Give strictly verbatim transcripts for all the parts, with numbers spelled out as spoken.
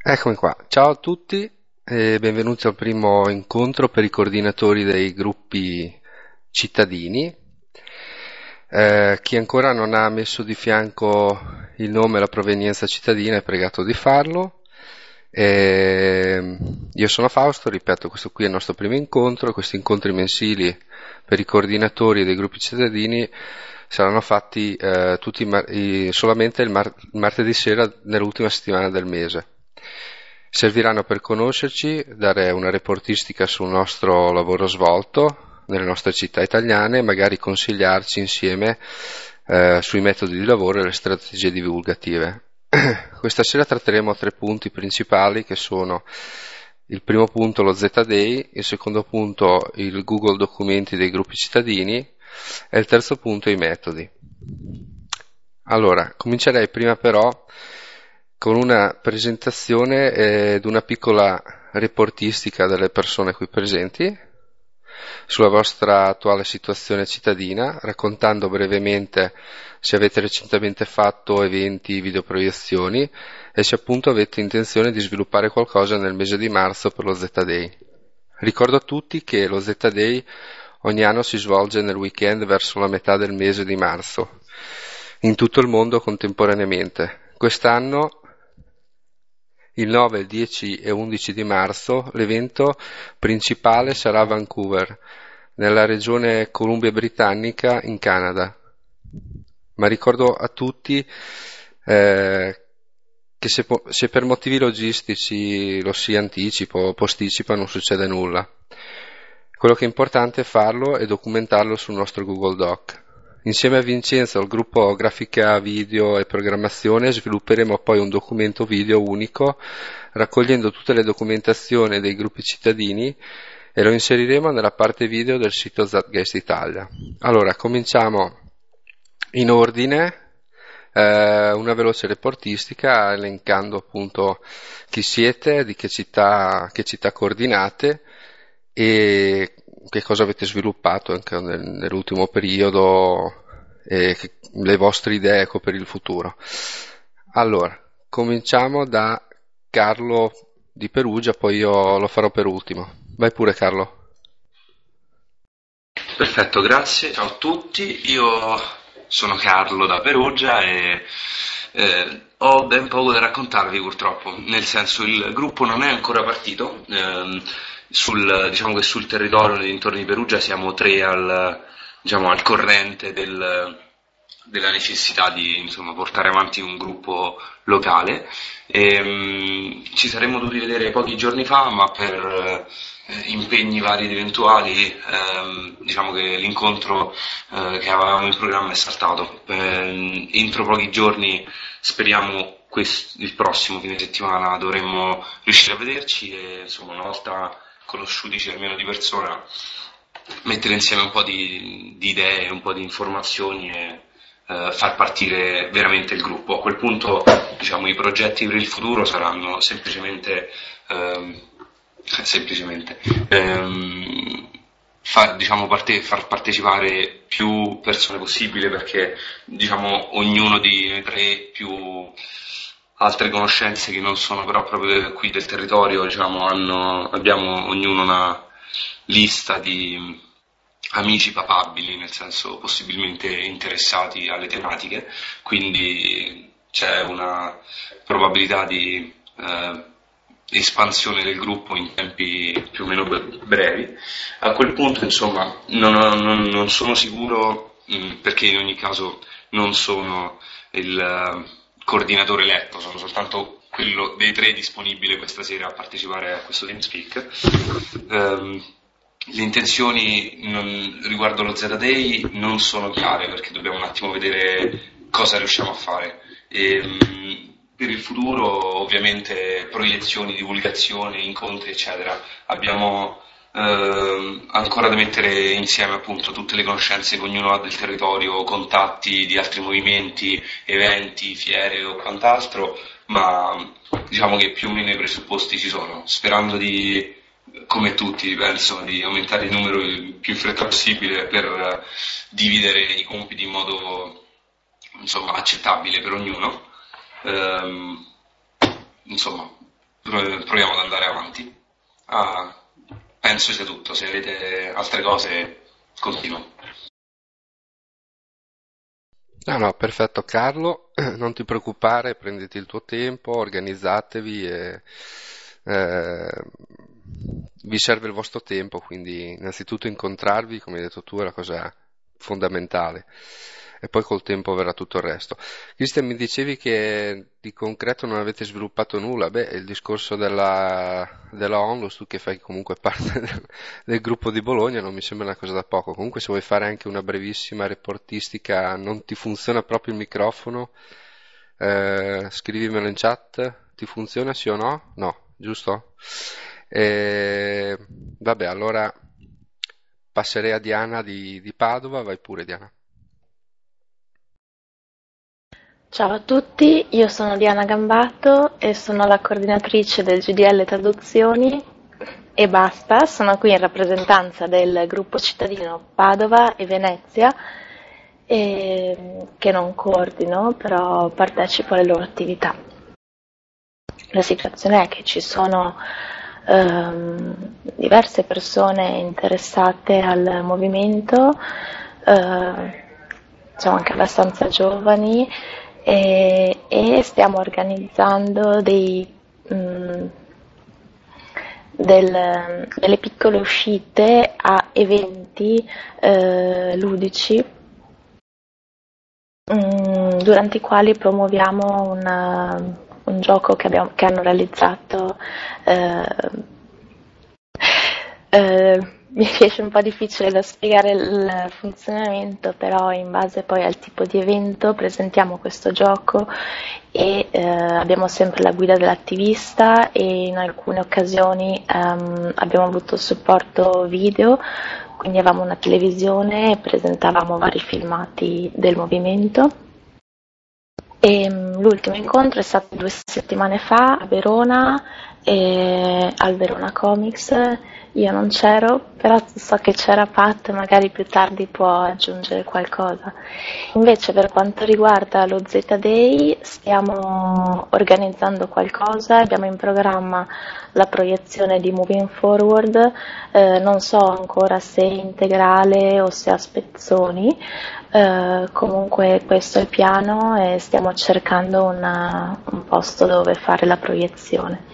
Eccomi qua, ciao a tutti e benvenuti al primo incontro per i coordinatori dei gruppi cittadini. Eh, chi ancora non ha messo di fianco il nome e la provenienza cittadina è pregato di farlo. E io sono Fausto, ripeto, questo qui è il nostro primo incontro. Questi incontri mensili per i coordinatori dei gruppi cittadini saranno fatti eh, tutti i mar- i- solamente il, mar- il martedì sera nell'ultima settimana del mese. Serviranno per conoscerci, dare una reportistica sul nostro lavoro svolto nelle nostre città italiane e magari consigliarci insieme eh, sui metodi di lavoro e le strategie divulgative. Questa sera tratteremo tre punti principali che sono: il primo punto lo Z-Day, il secondo punto il Google Documenti dei gruppi cittadini e il terzo punto i metodi. Allora, comincerei prima però con una presentazione ed una piccola reportistica delle persone qui presenti sulla vostra attuale situazione cittadina, raccontando brevemente se avete recentemente fatto eventi, videoproiezioni e se appunto avete intenzione di sviluppare qualcosa nel mese di marzo per lo Z-Day. Ricordo a tutti che lo Z-Day ogni anno si svolge nel weekend verso la metà del mese di marzo, in tutto il mondo contemporaneamente. Quest'anno, il nove, il dieci e undici di marzo, l'evento principale sarà a Vancouver, nella regione Columbia Britannica in Canada. Ma ricordo a tutti eh, che se, po- se per motivi logistici lo si anticipa o posticipa non succede nulla. Quello che è importante è farlo e documentarlo sul nostro Google Doc. Insieme a Vincenzo, al gruppo Grafica Video e Programmazione, svilupperemo poi un documento video unico raccogliendo tutte le documentazioni dei gruppi cittadini e lo inseriremo nella parte video del sito Zatgeist Italia. Allora, cominciamo in ordine. Eh, una veloce reportistica elencando appunto chi siete, di che città, che città coordinate e che cosa avete sviluppato anche nel- nell'ultimo periodo e che- le vostre idee ecco, per il futuro. Allora, cominciamo da Carlo di Perugia, poi io lo farò per ultimo. Vai pure Carlo. Perfetto, grazie, ciao a tutti, io sono Carlo da Perugia e eh, ho ben poco da raccontarvi purtroppo, nel senso il gruppo non è ancora partito, ehm, sul, diciamo che sul territorio nei dintorni di Perugia siamo tre al, diciamo, al corrente del, della necessità di insomma, portare avanti un gruppo locale. E, um, ci saremmo dovuti vedere pochi giorni fa, ma per eh, impegni vari ed eventuali, ehm, diciamo che l'incontro eh, che avevamo in programma è saltato. Eh, entro pochi giorni, speriamo quest- il prossimo fine settimana dovremmo riuscire a vederci e insomma una volta conosciutici almeno di persona mettere insieme un po' di, di idee, un po' di informazioni e eh, far partire veramente il gruppo. A quel punto, diciamo, i progetti per il futuro saranno semplicemente, ehm, semplicemente ehm, far, diciamo, parte- far partecipare più persone possibile perché, diciamo, ognuno di noi tre più altre conoscenze che non sono però proprio qui del territorio, diciamo, hanno, abbiamo ognuno una lista di amici papabili, nel senso possibilmente interessati alle tematiche, quindi c'è una probabilità di eh, espansione del gruppo in tempi più o meno brevi. A quel punto, insomma, non, non, non sono sicuro, mh, perché in ogni caso non sono il eh, coordinatore eletto, sono soltanto quello dei tre disponibile questa sera a partecipare a questo TeamSpeak. Ehm, le intenzioni non- riguardo lo Z-Day non sono chiare perché dobbiamo un attimo vedere cosa riusciamo a fare. E, mh, per il futuro, ovviamente, proiezioni, divulgazioni, incontri, eccetera. Abbiamo ehm, ancora da mettere insieme appunto tutte le conoscenze che ognuno ha del territorio, contatti di altri movimenti, eventi, fiere o quant'altro, ma diciamo che più o meno i presupposti ci sono, sperando di, come tutti penso, di aumentare il numero il più in fretta possibile per eh, dividere i compiti in modo insomma accettabile per ognuno. Ehm, insomma, proviamo ad andare avanti. Ah, penso sia tutto, se avete altre cose continuo. No, no, perfetto Carlo, non ti preoccupare, prenditi il tuo tempo, organizzatevi e eh, vi serve il vostro tempo, quindi innanzitutto incontrarvi, come hai detto tu, è la cosa fondamentale e poi col tempo verrà tutto il resto. Cristian, mi dicevi che di concreto non avete sviluppato nulla, beh, il discorso della, della Onlus, tu che fai comunque parte del, del gruppo di Bologna, non mi sembra una cosa da poco. Comunque se vuoi fare anche una brevissima reportistica, non ti funziona proprio il microfono, eh, scrivimelo in chat, ti funziona sì o no? No, giusto? Eh, vabbè, allora passerei a Diana di, di Padova, vai pure Diana. Ciao a tutti, io sono Diana Gambato e sono la coordinatrice del G D L Traduzioni e basta, sono qui in rappresentanza del gruppo cittadino Padova e Venezia e, che non coordino, però partecipo alle loro attività. La situazione è che ci sono ehm, diverse persone interessate al movimento, eh, siamo anche abbastanza giovani e, e stiamo organizzando dei, mh, del, delle piccole uscite a eventi eh, ludici mh, durante i quali promuoviamo una, un gioco che, abbiamo, che hanno realizzato. Eh, eh, mi riesce un po' difficile da spiegare il funzionamento, però in base poi al tipo di evento presentiamo questo gioco e eh, abbiamo sempre la guida dell'attivista e in alcune occasioni ehm, abbiamo avuto supporto video, quindi avevamo una televisione e presentavamo vari filmati del movimento. E, um, l'ultimo incontro è stato due settimane fa a Verona, e, al Verona Comics. Io non c'ero, però so che c'era Pat, magari più tardi può aggiungere qualcosa. Invece per quanto riguarda lo Z-Day stiamo organizzando qualcosa, abbiamo in programma la proiezione di Moving Forward, eh, non so ancora se integrale o se a spezzoni, eh, comunque questo è il piano e stiamo cercando una, un posto dove fare la proiezione.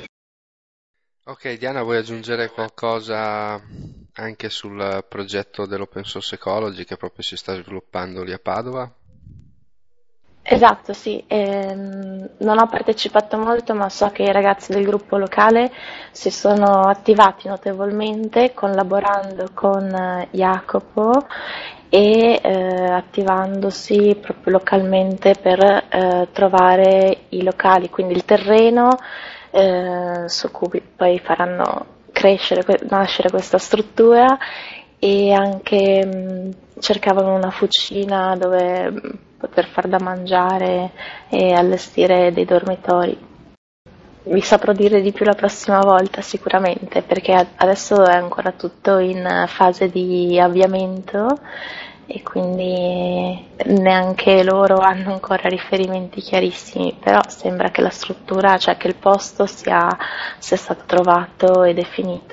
Ok, Diana, vuoi aggiungere qualcosa anche sul progetto dell'Open Source Ecology che proprio si sta sviluppando lì a Padova? Esatto, sì, ehm, non ho partecipato molto, ma so che i ragazzi del gruppo locale si sono attivati notevolmente collaborando con eh, Jacopo e eh, attivandosi proprio localmente per eh, trovare i locali, quindi il terreno eh, su cui poi faranno crescere, nascere questa struttura e anche mh, cercavano una fucina dove mh, poter far da mangiare e allestire dei dormitori. Vi saprò dire di più la prossima volta sicuramente, perché adesso è ancora tutto in fase di avviamento e quindi neanche loro hanno ancora riferimenti chiarissimi, però sembra che la struttura, cioè che il posto sia, sia stato trovato e definito.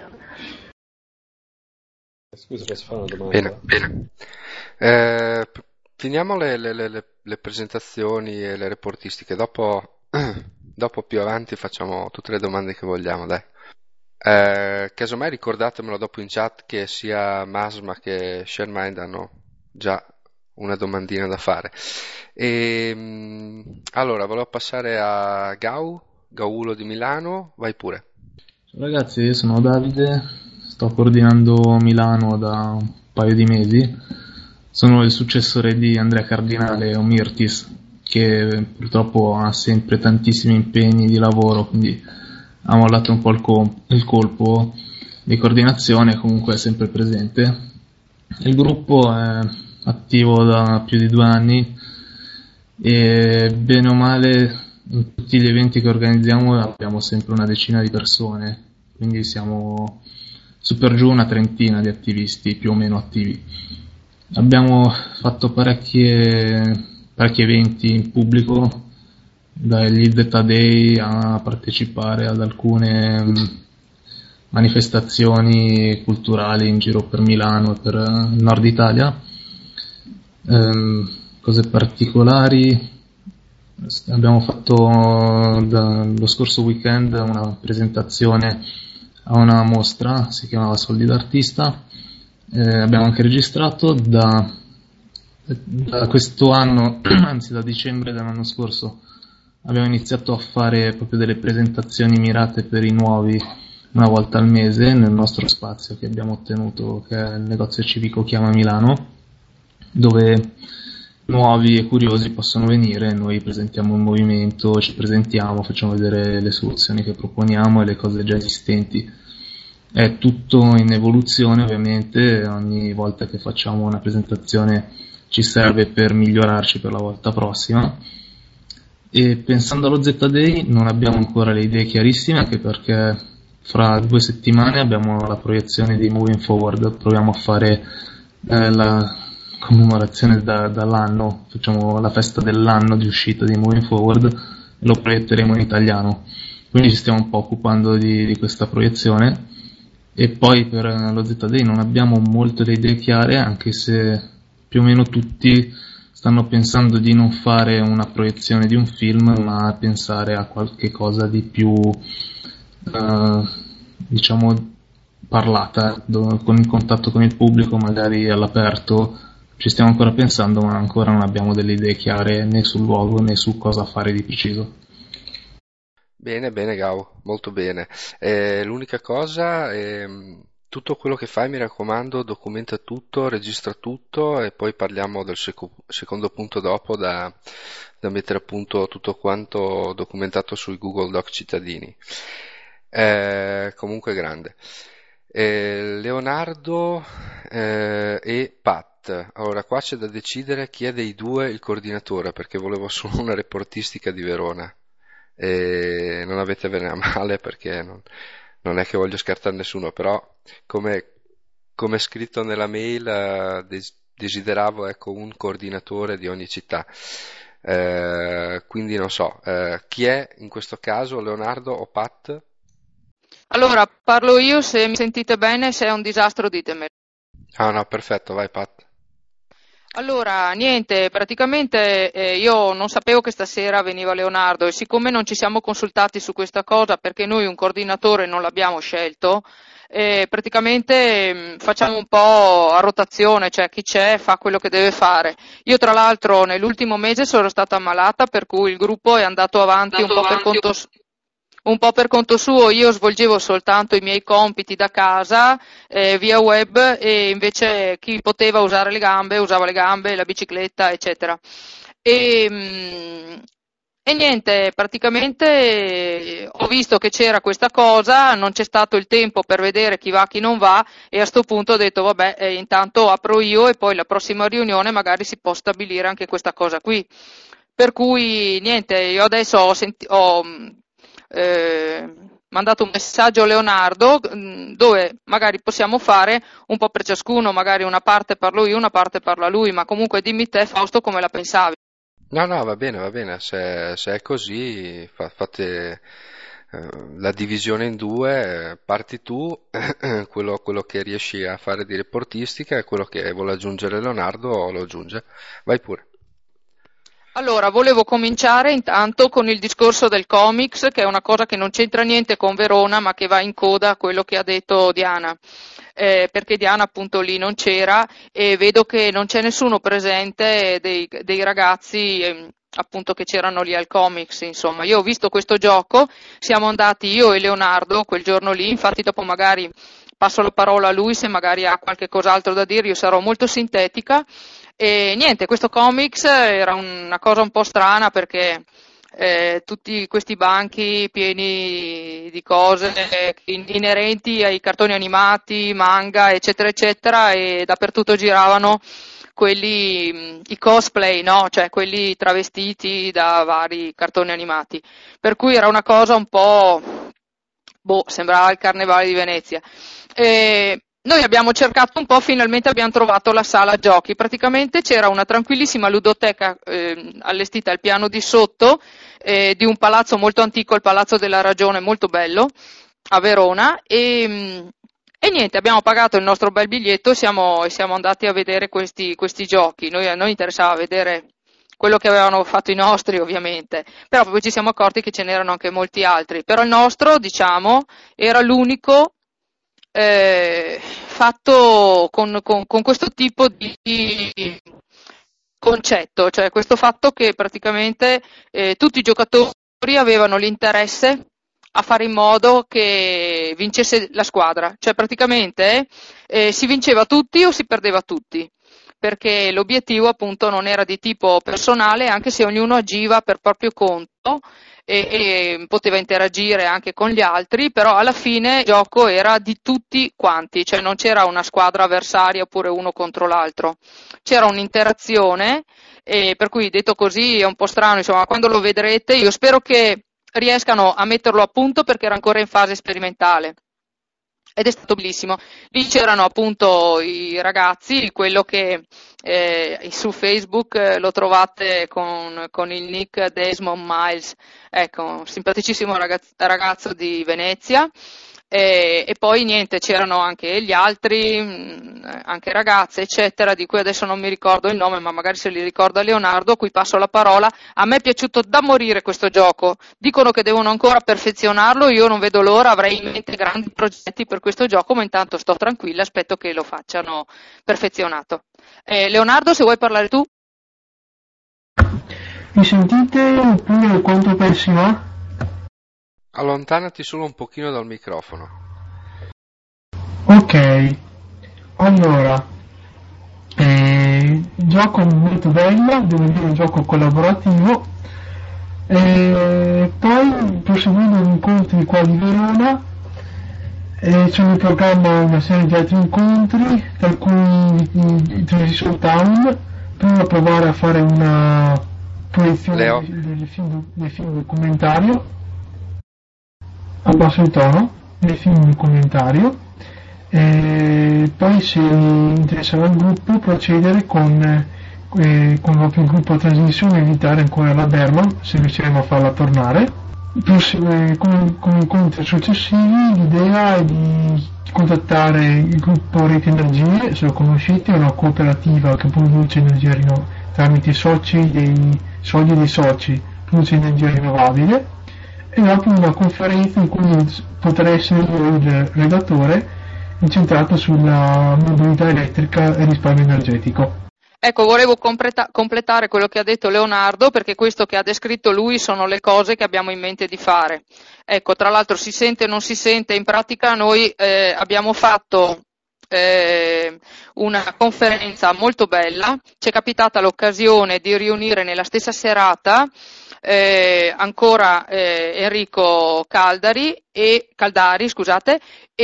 Scusa, posso fare una domanda? Bene, bene. Eh, p- finiamo le, le- le- le- le presentazioni e le reportistiche, dopo, dopo più avanti facciamo tutte le domande che vogliamo, dai. Eh, casomai ricordatemelo dopo in chat che sia Masma che ShareMind hanno già una domandina da fare. E, mh, allora, volevo passare a Gau, Gaulo di Milano, vai pure. Ciao ragazzi, io sono Davide, sto coordinando Milano da un paio di mesi. Sono il successore di Andrea Cardinale o Mirtis, che purtroppo ha sempre tantissimi impegni di lavoro, quindi ha mollato un po' il, com- il colpo di coordinazione, comunque è sempre presente. Il gruppo è attivo da più di due anni e bene o male in tutti gli eventi che organizziamo abbiamo sempre una decina di persone, quindi siamo su per giù una trentina di attivisti più o meno attivi. Abbiamo fatto parecchie, parecchi eventi in pubblico dagli Zeta Day a partecipare ad alcune mh, manifestazioni culturali in giro per Milano e per il nord Italia. Ehm, cose particolari, abbiamo fatto da, lo scorso weekend una presentazione a una mostra, si chiamava Soldi d'Artista. Eh, abbiamo anche registrato da, da questo anno, anzi da dicembre dell'anno scorso, abbiamo iniziato a fare proprio delle presentazioni mirate per i nuovi una volta al mese nel nostro spazio che abbiamo ottenuto, che è il negozio civico Chiama Milano, dove nuovi e curiosi possono venire, noi presentiamo un movimento, ci presentiamo, facciamo vedere le soluzioni che proponiamo e le cose già esistenti. È tutto in evoluzione, ovviamente, ogni volta che facciamo una presentazione ci serve per migliorarci per la volta prossima. E pensando allo Zeta Day non abbiamo ancora le idee chiarissime, anche perché fra due settimane abbiamo la proiezione di Moving Forward, proviamo a fare eh, la commemorazione da, dall'anno, facciamo la festa dell'anno di uscita di Moving Forward e lo proietteremo in italiano, quindi ci stiamo un po' occupando di, di questa proiezione. E poi per lo Zeta Day non abbiamo molte le idee chiare, anche se più o meno tutti stanno pensando di non fare una proiezione di un film, ma pensare a qualche cosa di più Uh, diciamo parlata, do, con il contatto con il pubblico, magari all'aperto. Ci stiamo ancora pensando, ma ancora non abbiamo delle idee chiare né sul luogo né su cosa fare di preciso. Bene, bene Gao, molto bene. Eh, l'unica cosa, ehm, tutto quello che fai, mi raccomando, documenta tutto, registra tutto e poi parliamo del seco- secondo punto dopo da, da mettere a punto tutto quanto documentato sui Google Doc cittadini. Eh, comunque grande. Eh, Leonardo eh, e Pat. Allora, qua c'è da decidere chi è dei due il coordinatore, perché volevo solo una reportistica di Verona. E non avete bene a male, perché non, non è che voglio scartare nessuno, però come, come è scritto nella mail, eh, des- desideravo ecco, un coordinatore di ogni città. Eh, quindi non so, eh, chi è in questo caso, Leonardo o Pat? Allora, parlo io, se mi sentite bene, se è un disastro ditemelo. Ah no, perfetto, vai Pat. Allora, niente, praticamente eh, io non sapevo che stasera veniva Leonardo e siccome non ci siamo consultati su questa cosa perché noi un coordinatore non l'abbiamo scelto, eh, praticamente mh, facciamo un po' a rotazione, cioè chi c'è fa quello che deve fare. Io tra l'altro nell'ultimo mese sono stata ammalata, per cui il gruppo è andato avanti un po' per conto suo. Un po' per conto suo, io svolgevo soltanto i miei compiti da casa eh, via web e invece chi poteva usare le gambe usava le gambe, la bicicletta, eccetera. E, mh, e niente, praticamente eh, ho visto che c'era questa cosa, non c'è stato il tempo per vedere chi va, chi non va e a sto punto ho detto vabbè, eh, intanto apro io e poi la prossima riunione magari si può stabilire anche questa cosa qui. Per cui niente, io adesso ho, senti- ho mh, eh, mandato un messaggio a Leonardo mh, dove magari possiamo fare un po' per ciascuno, magari una parte parlo io, una parte parla lui, ma comunque dimmi te Fausto come la pensavi. No, no, va bene, va bene, se, se è così fa- fate eh, la divisione in due, eh, parti tu, quello, quello che riesci a fare di reportistica e quello che vuole aggiungere Leonardo lo aggiunge. Vai pure. Allora, volevo cominciare intanto con il discorso del comics, che è una cosa che non c'entra niente con Verona, ma che va in coda a quello che ha detto Diana. Eh, perché Diana appunto lì non c'era e vedo che non c'è nessuno presente dei, dei ragazzi ehm, appunto che c'erano lì al comics, insomma. Io ho visto questo gioco, siamo andati io e Leonardo quel giorno lì, infatti dopo magari passo la parola a lui se magari ha qualche cos'altro da dire, io sarò molto sintetica. E niente, questo comics era una cosa un po' strana perché eh, tutti questi banchi pieni di cose inerenti ai cartoni animati, manga, eccetera, eccetera, e dappertutto giravano quelli, i cosplay, no? Cioè quelli travestiti da vari cartoni animati. Per cui era una cosa un po', boh, sembrava il Carnevale di Venezia. E noi abbiamo cercato un po', finalmente abbiamo trovato la sala giochi. Praticamente c'era una tranquillissima ludoteca eh, allestita al piano di sotto eh, di un palazzo molto antico, il Palazzo della Ragione, molto bello, a Verona, e, e niente, abbiamo pagato il nostro bel biglietto e siamo, siamo andati a vedere questi, questi giochi. Noi, a noi interessava vedere quello che avevano fatto i nostri, ovviamente, però poi ci siamo accorti che ce n'erano anche molti altri. Però il nostro, diciamo, era l'unico Eh, fatto con, con, con questo tipo di concetto, cioè questo fatto che praticamente eh, tutti i giocatori avevano l'interesse a fare in modo che vincesse la squadra, cioè praticamente eh, si vinceva tutti o si perdeva tutti, perché l'obiettivo appunto non era di tipo personale, anche se ognuno agiva per proprio conto e, e poteva interagire anche con gli altri, però alla fine il gioco era di tutti quanti, cioè non c'era una squadra avversaria oppure uno contro l'altro, c'era un'interazione, e per cui detto così è un po' strano, insomma, quando lo vedrete io spero che riescano a metterlo a punto perché era ancora in fase sperimentale. Ed è stato bellissimo. Lì c'erano appunto i ragazzi, quello che eh, su Facebook eh, lo trovate con, con il nick Desmond Miles, ecco, un simpaticissimo ragazzo, ragazzo di Venezia. E, e poi niente, c'erano anche gli altri, mh, anche ragazze, eccetera, di cui adesso non mi ricordo il nome, ma magari se li ricorda Leonardo, a cui passo la parola. A me è piaciuto da morire questo gioco, dicono che devono ancora perfezionarlo, io non vedo l'ora, avrei in mente grandi progetti per questo gioco, ma intanto sto tranquilla, aspetto che lo facciano perfezionato. Eh, Leonardo, se vuoi parlare tu. Mi sentite oppure quanto pensi va? Allontanati solo un pochino dal microfono. Ok, allora, eh, gioco molto bello, devo dire un gioco collaborativo, e poi proseguendo gli incontri qua di Verona, eh, c'è in programma una serie di altri incontri, tra cui il Transition Town, prima provare a fare una proiezione del, del, film, del film documentario, abbasso il tono, del film documentario, e poi se interesserà il gruppo procedere con, eh, con proprio il gruppo Transition e evitare ancora la Berman se riusciremo a farla tornare. Plus, eh, con, con incontri successivi l'idea è di contattare il gruppo Rete Energie, se lo conoscete, è una cooperativa che produce energia rinnovabile tramite soci dei soldi dei soci, produce energia rinnovabile, e dopo una conferenza in cui potrà essere io il redattore, incentrato sulla mobilità elettrica e risparmio energetico. Ecco, volevo completa- completare quello che ha detto Leonardo, perché questo che ha descritto lui sono le cose che abbiamo in mente di fare. Ecco, tra l'altro si sente o non si sente, in pratica noi eh, abbiamo fatto eh, una conferenza molto bella, ci è capitata l'occasione di riunire nella stessa serata Eh, ancora eh, Enrico Caldari e, Caldari scusate,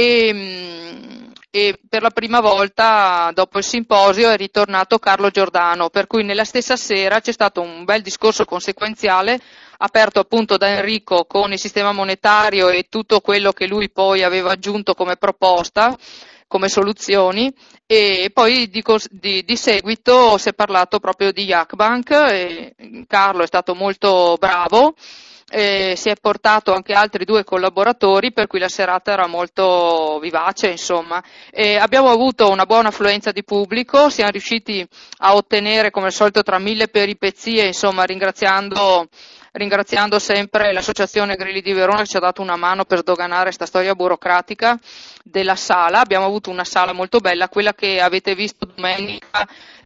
e, e per la prima volta dopo il simposio è ritornato Carlo Giordano, per cui nella stessa sera c'è stato un bel discorso conseguenziale aperto appunto da Enrico con il sistema monetario e tutto quello che lui poi aveva aggiunto come proposta, come soluzioni, e poi di, di, di seguito si è parlato proprio di Hackbank, e Carlo è stato molto bravo, e si è portato anche altri due collaboratori, per cui la serata era molto vivace, insomma. E abbiamo avuto una buona affluenza di pubblico, siamo riusciti a ottenere come al solito tra mille peripezie, insomma, ringraziando ringraziando sempre l'associazione Grilli di Verona che ci ha dato una mano per sdoganare questa storia burocratica della sala. Abbiamo avuto una sala molto bella, quella che avete visto domenica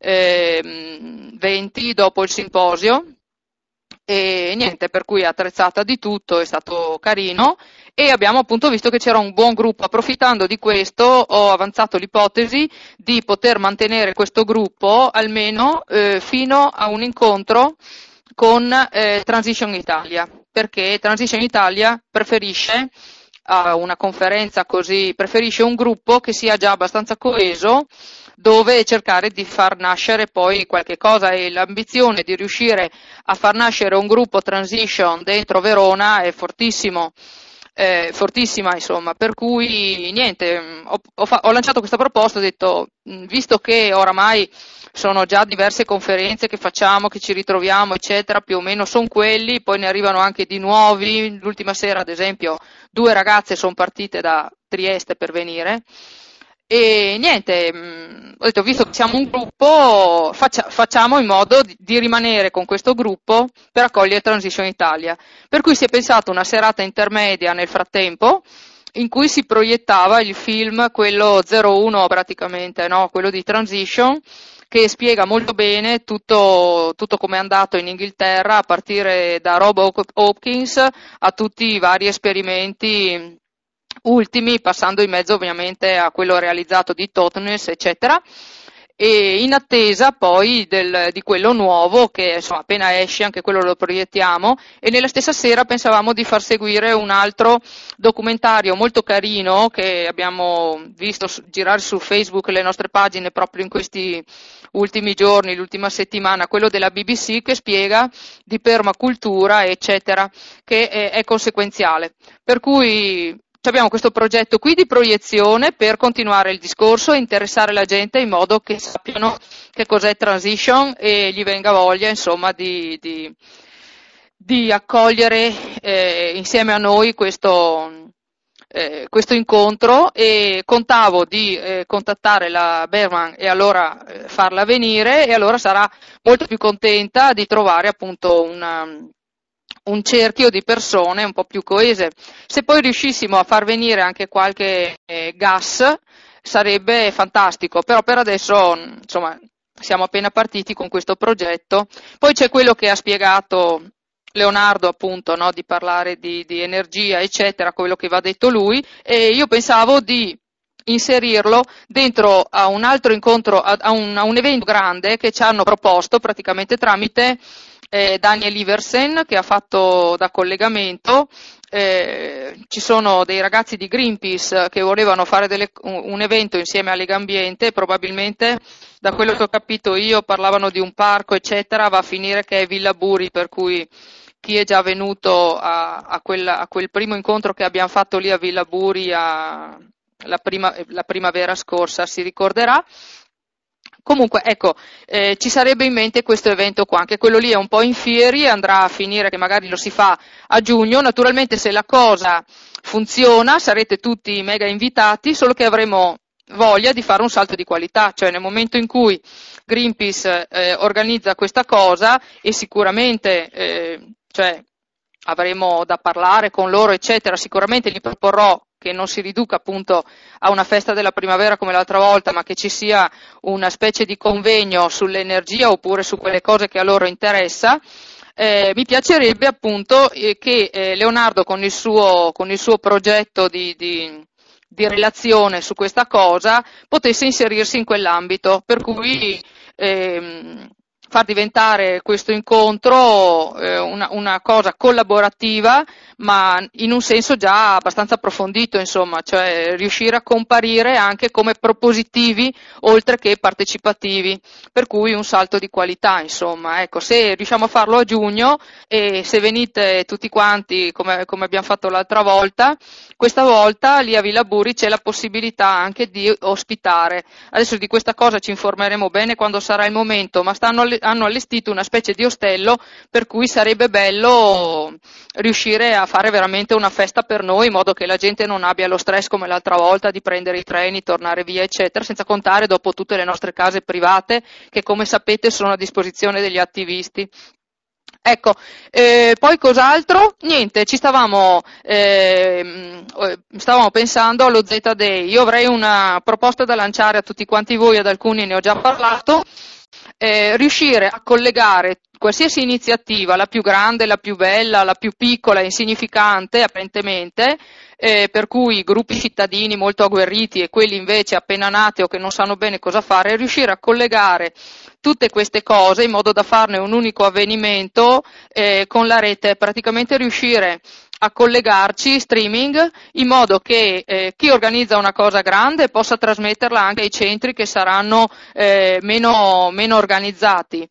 eh, venti dopo il simposio, e niente, per cui è attrezzata di tutto, è stato carino, e abbiamo appunto visto che c'era un buon gruppo. Approfittando di questo ho avanzato l'ipotesi di poter mantenere questo gruppo almeno eh, fino a un incontro con eh, Transition Italia, perché Transition Italia preferisce a una conferenza così, preferisce un gruppo che sia già abbastanza coeso, dove cercare di far nascere poi qualche cosa, e l'ambizione di riuscire a far nascere un gruppo Transition dentro Verona è fortissimo. eh, fortissima, insomma, per cui niente, ho, ho, fa- ho lanciato questa proposta, ho detto, mh, visto che oramai sono già diverse conferenze che facciamo, che ci ritroviamo, eccetera, più o meno sono quelli, poi ne arrivano anche di nuovi, l'ultima sera ad esempio due ragazze sono partite da Trieste per venire, e niente, mh, ho detto, visto che siamo un gruppo, faccia- facciamo in modo di, di rimanere con questo gruppo per accogliere Transition Italia. Per cui si è pensato una serata intermedia nel frattempo, in cui si proiettava il film, quello zero uno praticamente, no? Quello di Transition, che spiega molto bene tutto, tutto come è andato in Inghilterra, a partire da Rob Hopkins a tutti i vari esperimenti ultimi, passando in mezzo ovviamente a quello realizzato di Totnes, eccetera, e in attesa poi del, di quello nuovo che insomma appena esce anche quello lo proiettiamo, e nella stessa sera pensavamo di far seguire un altro documentario molto carino che abbiamo visto girare su Facebook, le nostre pagine, proprio in questi ultimi giorni, l'ultima settimana, quello della B B C, che spiega di permacultura eccetera, che è, è conseguenziale, per cui abbiamo questo progetto qui di proiezione per continuare il discorso e interessare la gente in modo che sappiano che cos'è Transition e gli venga voglia, insomma, di, di, di accogliere eh, insieme a noi questo, eh, questo incontro, e contavo di eh, contattare la Berman e allora eh, farla venire, e allora sarà molto più contenta di trovare appunto una un cerchio di persone un po' più coese. Se poi riuscissimo a far venire anche qualche eh, gas sarebbe fantastico, però per adesso insomma siamo appena partiti con questo progetto. Poi c'è quello che ha spiegato Leonardo, appunto, no, di parlare di, di energia eccetera, quello che va detto lui, e io pensavo di inserirlo dentro a un altro incontro, a, a, un, a un evento grande che ci hanno proposto praticamente tramite Eh, Daniel Iversen, che ha fatto da collegamento. Eh, ci sono dei ragazzi di Greenpeace che volevano fare delle, un, un evento insieme a Legambiente, probabilmente da quello che ho capito io parlavano di un parco eccetera, va a finire che è Villa Buri, per cui chi è già venuto a, a, quel, a quel primo incontro che abbiamo fatto lì a Villa Buri a, la, prima, la primavera scorsa si ricorderà. Comunque, ecco, eh, ci sarebbe in mente questo evento qua, anche quello lì è un po' in fieri, andrà a finire che magari lo si fa a giugno. Naturalmente se la cosa funziona sarete tutti mega invitati, solo che avremo voglia di fare un salto di qualità, cioè nel momento in cui Greenpeace eh, organizza questa cosa, e sicuramente eh, cioè, avremo da parlare con loro eccetera, sicuramente gli proporrò che non si riduca appunto a una festa della primavera come l'altra volta, ma che ci sia una specie di convegno sull'energia oppure su quelle cose che a loro interessa. Eh, mi piacerebbe appunto eh, che eh, Leonardo con il suo, con il suo progetto di, di, di relazione su questa cosa potesse inserirsi in quell'ambito, per cui ehm, far diventare questo incontro eh, una, una cosa collaborativa, ma in un senso già abbastanza approfondito, insomma, cioè riuscire a comparire anche come propositivi oltre che partecipativi, per cui un salto di qualità, insomma. Ecco, se riusciamo a farlo a giugno e se venite tutti quanti come, come abbiamo fatto l'altra volta, questa volta lì a Villa Buri c'è la possibilità anche di ospitare. Adesso di questa cosa ci informeremo bene quando sarà il momento, ma stanno, hanno allestito una specie di ostello, per cui sarebbe bello riuscire a fare veramente una festa per noi, in modo che la gente non abbia lo stress come l'altra volta di prendere i treni, tornare via eccetera, senza contare dopo tutte le nostre case private che come sapete sono a disposizione degli attivisti. Ecco, eh, poi cos'altro? Niente, ci stavamo, eh, stavamo pensando allo Z-Day. Io avrei una proposta da lanciare a tutti quanti voi, ad alcuni ne ho già parlato, eh, riuscire a collegare qualsiasi iniziativa, la più grande, la più bella, la più piccola, insignificante apparentemente, eh, per cui gruppi cittadini molto agguerriti e quelli invece appena nati o che non sanno bene cosa fare, riuscire a collegare tutte queste cose in modo da farne un unico avvenimento eh, con la rete, praticamente riuscire a collegarci streaming in modo che eh, chi organizza una cosa grande possa trasmetterla anche ai centri che saranno eh, meno, meno organizzati.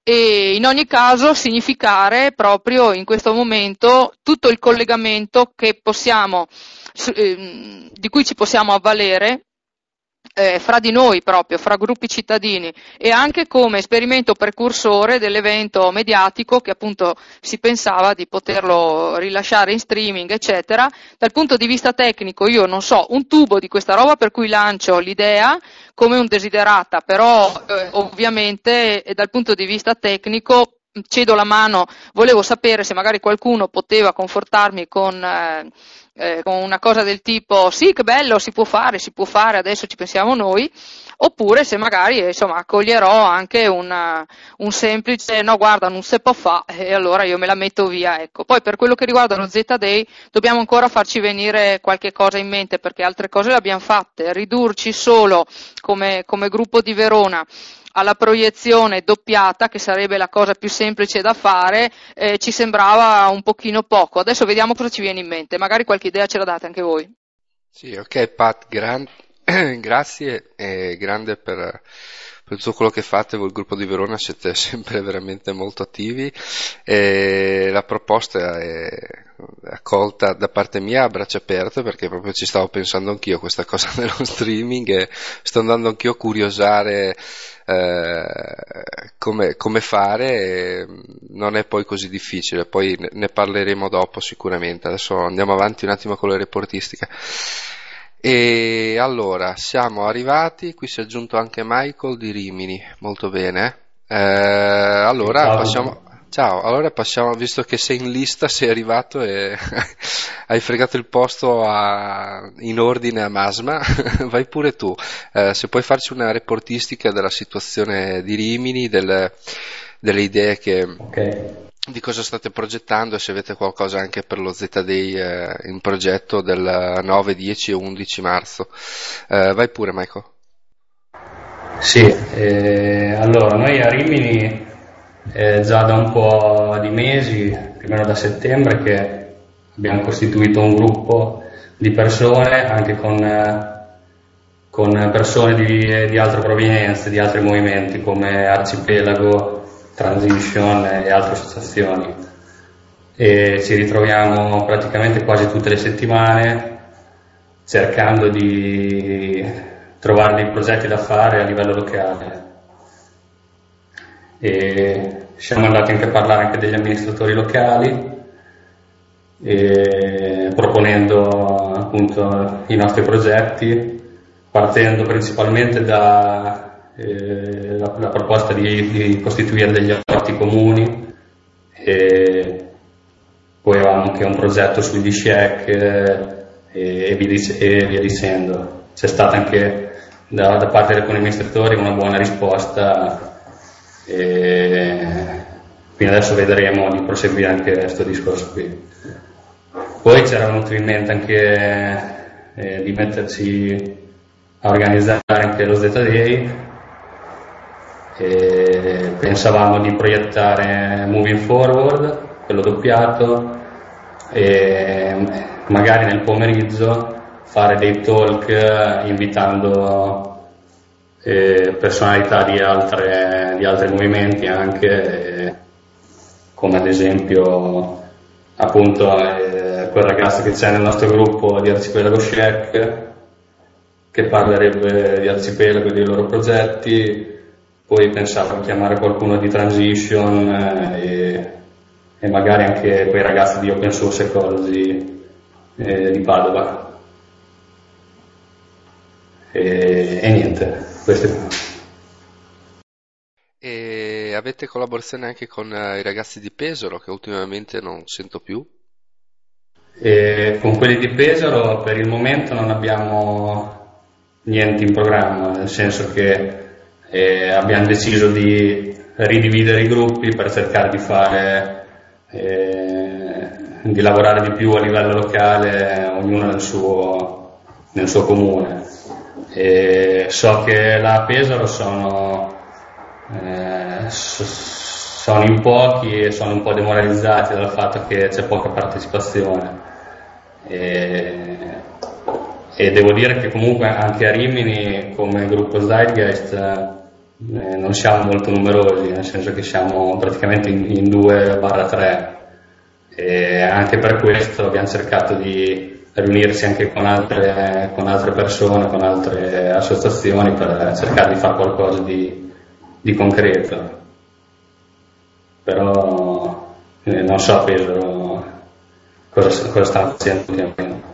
e in ogni caso significare proprio in questo momento tutto il collegamento che possiamo, eh, di cui ci possiamo avvalere Eh, fra di noi proprio, fra gruppi cittadini, e anche come esperimento precursore dell'evento mediatico che appunto si pensava di poterlo rilasciare in streaming, eccetera. Dal punto di vista tecnico io non so un tubo di questa roba, per cui lancio l'idea come un desiderata, però eh, ovviamente eh, dal punto di vista tecnico cedo la mano, volevo sapere se magari qualcuno poteva confortarmi con eh, Eh, con una cosa del tipo sì, che bello, si può fare, si può fare, adesso ci pensiamo noi, oppure se magari insomma accoglierò anche una, un semplice no guarda non si può fa e allora io me la metto via, ecco. Poi per quello che riguarda lo Z-Day dobbiamo ancora farci venire qualche cosa in mente, perché altre cose le abbiamo fatte, ridurci solo come, come gruppo di Verona alla proiezione doppiata, che sarebbe la cosa più semplice da fare, eh, ci sembrava un pochino poco. Adesso vediamo cosa ci viene in mente, magari qualche idea ce la date anche voi. Sì, ok Pat, gran... grazie, e grande per, per tutto quello che fate. Voi il gruppo di Verona siete sempre veramente molto attivi, e la proposta è accolta da parte mia a braccia aperte, perché proprio ci stavo pensando anch'io questa cosa dello streaming e sto andando anch'io a curiosare Eh, come, come fare, e non è poi così difficile, poi ne, ne parleremo dopo sicuramente. Adesso andiamo avanti un attimo con la reportistica. E allora siamo arrivati, qui si è aggiunto anche Michael di Rimini, molto bene. Eh, allora Ciao. passiamo Ciao, allora passiamo, visto che sei in lista, sei arrivato e hai fregato il posto a, in ordine a Masma, vai pure tu, eh, se puoi farci una reportistica della situazione di Rimini, del, delle idee che, Okay. di cosa state progettando, e se avete qualcosa anche per lo Z-Day eh, in progetto del nove, dieci e undici marzo. Eh, vai pure Michael. Sì, eh, allora noi a Rimini eh, già da un po' di mesi, più o meno da settembre, che abbiamo costituito un gruppo di persone, anche con, eh, con persone di, di altre provenienze, di altri movimenti come Arcipelago, Transition e altre associazioni, e ci ritroviamo praticamente quasi tutte le settimane cercando di trovare dei progetti da fare a livello locale. E siamo andati anche a parlare anche degli amministratori locali, e proponendo appunto i nostri progetti, partendo principalmente da eh, la, la proposta di, di costituire degli orti comuni, e poi avevamo anche un progetto sugli S C E C eh, e, e, via, e via dicendo. C'è stata anche da, da parte di alcuni amministratori una buona risposta, e quindi adesso vedremo di proseguire anche questo discorso qui. Poi c'era venuto in mente anche eh, di metterci a organizzare anche lo Z-Day, e pensavamo di proiettare Moving Forward, quello doppiato, e magari nel pomeriggio fare dei talk invitando eh, personalità di, altre, di altri movimenti anche, eh, come ad esempio appunto eh, quel ragazzo che c'è nel nostro gruppo di Arcipelago S C E C, che parlerebbe di Arcipelago e dei loro progetti. Poi pensavo a chiamare qualcuno di Transition eh, e, e magari anche quei ragazzi di Open Source Ecology eh, di Padova. E, e niente, questo è. E avete collaborazione anche con uh, i ragazzi di Pesaro, che ultimamente non sento più? E con quelli di Pesaro per il momento non abbiamo niente in programma, nel senso che eh, abbiamo deciso di ridividere i gruppi per cercare di fare eh, di lavorare di più a livello locale, ognuno nel suo, nel suo comune. E so che là a Pesaro sono Eh, sono in pochi e sono un po' demoralizzati dal fatto che c'è poca partecipazione, e, e devo dire che comunque anche a Rimini come gruppo Zeitgeist eh, non siamo molto numerosi, nel senso che siamo praticamente in, in due barra tre, e anche per questo abbiamo cercato di riunirsi anche con altre, con altre persone, con altre associazioni, per cercare di fare qualcosa di, di concreto. Però eh, non so Pietro cosa, cosa stanno facendo ultimamente.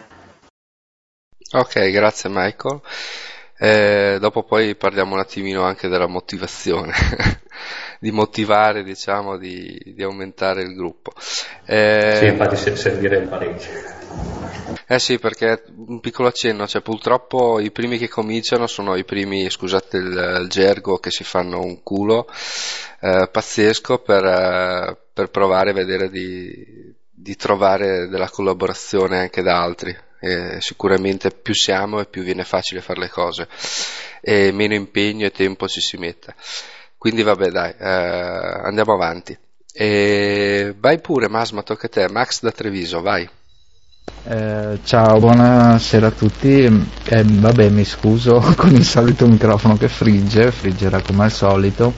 Ok, grazie Michael. Eh, dopo poi parliamo un attimino anche della motivazione, di motivare, diciamo, di, di aumentare il gruppo. Eh, sì, infatti servirei parecchio. Eh sì, perché un piccolo accenno, cioè purtroppo i primi che cominciano sono i primi, scusate il, il gergo, che si fanno un culo eh, pazzesco per, eh, per provare a vedere di, di trovare della collaborazione anche da altri. E sicuramente più siamo e più viene facile fare le cose e meno impegno e tempo ci si mette. Quindi vabbè dai, eh, andiamo avanti. E vai pure Masma, tocca a te. Max da Treviso, vai. Eh, ciao, buonasera a tutti. Eh, vabbè, mi scuso con il solito microfono che frigge, friggerà come al solito.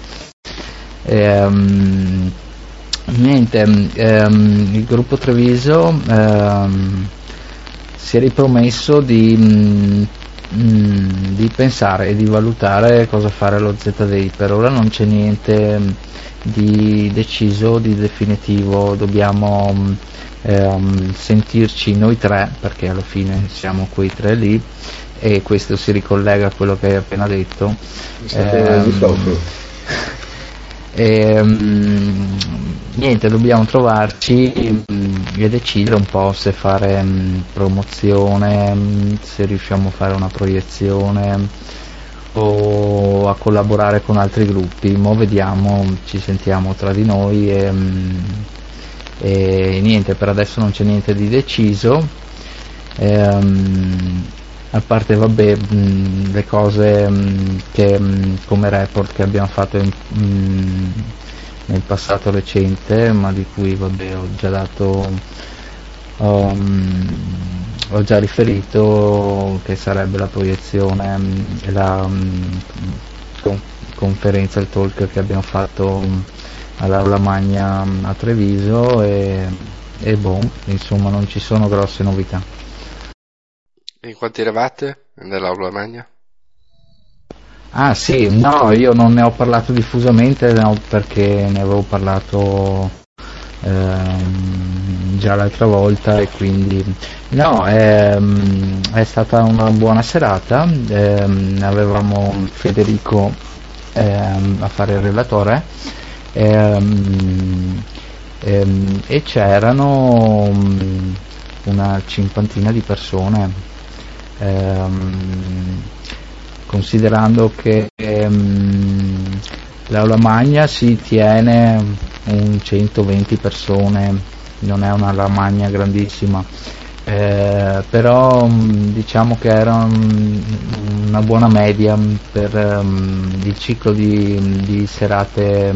Ehm, niente, ehm, il gruppo Treviso ehm, si è ripromesso di, mh, di pensare e di valutare cosa fare allo Z D I. Per ora non c'è niente di deciso, di definitivo. Dobbiamo ehm, sentirci noi tre, perché alla fine siamo quei tre lì, e questo si ricollega a quello che hai appena detto. Ehm, e, mh, niente, dobbiamo trovarci mh, e decidere un po' se fare mh, promozione, mh, se riusciamo a fare una proiezione o a collaborare con altri gruppi. Mo vediamo, ci sentiamo tra di noi e, mh, e niente, per adesso non c'è niente di deciso. Ehm, a parte vabbè mh, le cose mh, che mh, come report che abbiamo fatto in, mh, nel passato recente, ma di cui vabbè ho già dato um, ho già riferito, che sarebbe la proiezione e la um, con, conferenza, il talk che abbiamo fatto um, all'Aula Magna a Treviso, e, e boh, insomma non ci sono grosse novità. In quanti eravate nell'Aula Magna? Ah sì, no, io non ne ho parlato diffusamente, no, perché ne avevo parlato ehm, già l'altra volta, e quindi no, ehm, è stata una buona serata. Ehm, avevamo Federico ehm, a fare il relatore, ehm, ehm, e c'erano um, una cinquantina di persone. Ehm, considerando che ehm, l'Aula Magna si tiene un centoventi persone, non è un'Aula Magna grandissima, eh, però diciamo che era un, una buona media per um, il ciclo di, di serate,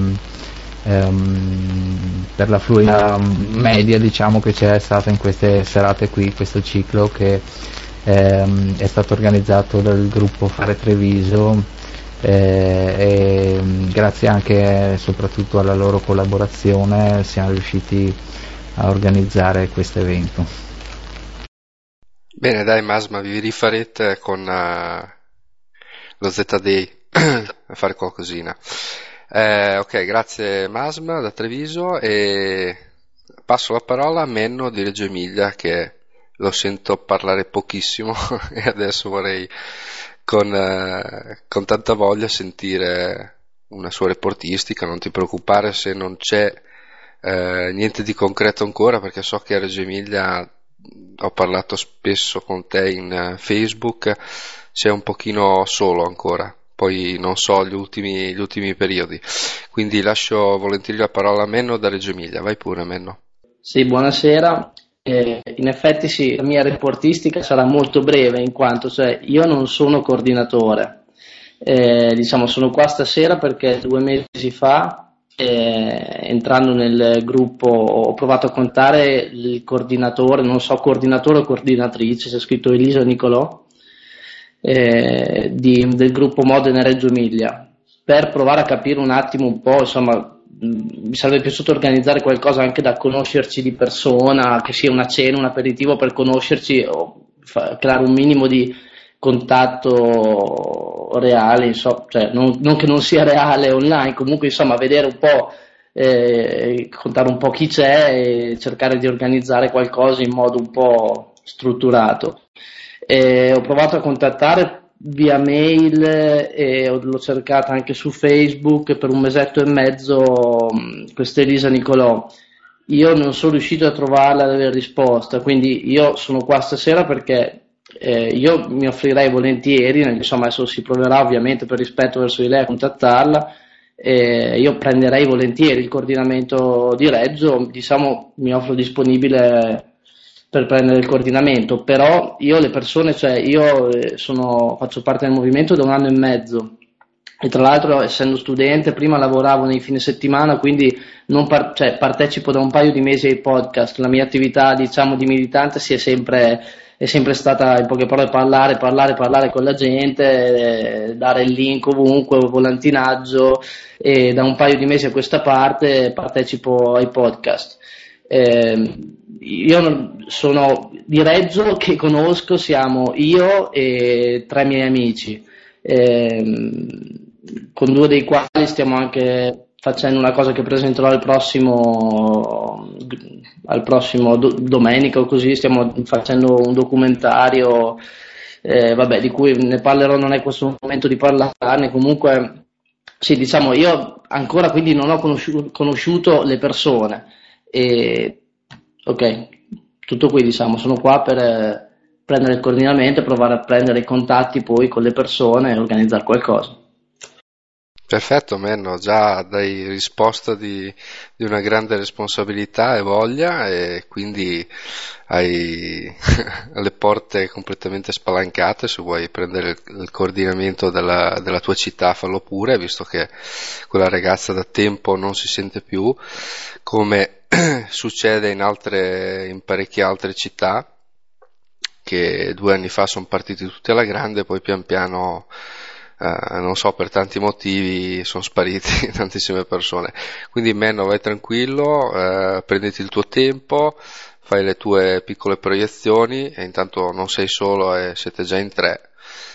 um, per la fluida media, diciamo, che c'è stata in queste serate qui, questo ciclo che ehm, è stato organizzato dal gruppo Fare Treviso, eh, e grazie anche e soprattutto alla loro collaborazione siamo riusciti a organizzare questo evento. Bene dai Masma, vi rifarete con uh, lo Z D I a fare qualcosina. Eh, ok, grazie Masma da Treviso, e passo la parola a Menno di Reggio Emilia, che lo sento parlare pochissimo e adesso vorrei con, eh, con tanta voglia sentire una sua reportistica. Non ti preoccupare se non c'è eh, niente di concreto ancora, perché so che a Reggio Emilia ho parlato spesso con te in Facebook, sei un pochino solo ancora, poi non so gli ultimi, gli ultimi periodi, quindi lascio volentieri la parola a Menno da Reggio Emilia. Vai pure Menno. Sì, buonasera. Eh, in effetti sì, la mia reportistica sarà molto breve, in quanto cioè, io non sono coordinatore, eh, diciamo sono qua stasera perché due mesi fa, eh, entrando nel gruppo, ho provato a contare il coordinatore, non so coordinatore o coordinatrice, c'è scritto Elisa Nicolò, eh, di, del gruppo Modena Reggio Emilia. per provare a capire un attimo un po', insomma, mi sarebbe piaciuto organizzare qualcosa anche da conoscerci di persona, che sia una cena, un aperitivo per conoscerci o fa, creare un minimo di contatto reale, insomma, cioè non, non che non sia reale online, comunque insomma vedere un po', eh, contare un po' chi c'è e cercare di organizzare qualcosa in modo un po' strutturato. E ho provato a contattare via mail e l'ho cercata anche su Facebook per un mesetto e mezzo questa Elisa Nicolò. Io non sono riuscito a trovarla, ad avere risposta, quindi io sono qua stasera perché eh, io mi offrirei volentieri, insomma adesso si proverà ovviamente per rispetto verso di lei a contattarla, eh, io prenderei volentieri il coordinamento di Reggio, diciamo mi offro disponibile per prendere il coordinamento, però io le persone, cioè io sono, faccio parte del movimento da un anno e mezzo e tra l'altro essendo studente prima lavoravo nei fine settimana, quindi non par- cioè, partecipo da un paio di mesi ai podcast, la mia attività diciamo di militante si è sempre, è sempre stata in poche parole parlare, parlare, parlare con la gente, eh, dare il link ovunque, volantinaggio e da un paio di mesi a questa parte partecipo ai podcast. Eh, io sono di Reggio che conosco, siamo io e tre miei amici, eh, con due dei quali stiamo anche facendo una cosa che presenterò al prossimo, al prossimo do, domenica o così, stiamo facendo un documentario, eh, vabbè, di cui ne parlerò, non è questo il momento di parlarne, comunque sì, diciamo io ancora quindi non ho conosciuto, conosciuto le persone. E, ok, tutto qui diciamo, sono qua per eh, prendere il coordinamento e provare a prendere i contatti poi con le persone e organizzare qualcosa. Perfetto, Menno, già dai risposta di, di una grande responsabilità e voglia e quindi hai le porte completamente spalancate. Se vuoi prendere il, il coordinamento della, della tua città fallo pure, visto che quella ragazza da tempo non si sente più, come succede in altre, in parecchie altre città che due anni fa sono partiti tutti alla grande, poi pian piano Uh, non so, per tanti motivi sono spariti tantissime persone. Quindi Menno, vai tranquillo, uh, prenditi il tuo tempo, fai le tue piccole proiezioni e intanto non sei solo e siete già in tre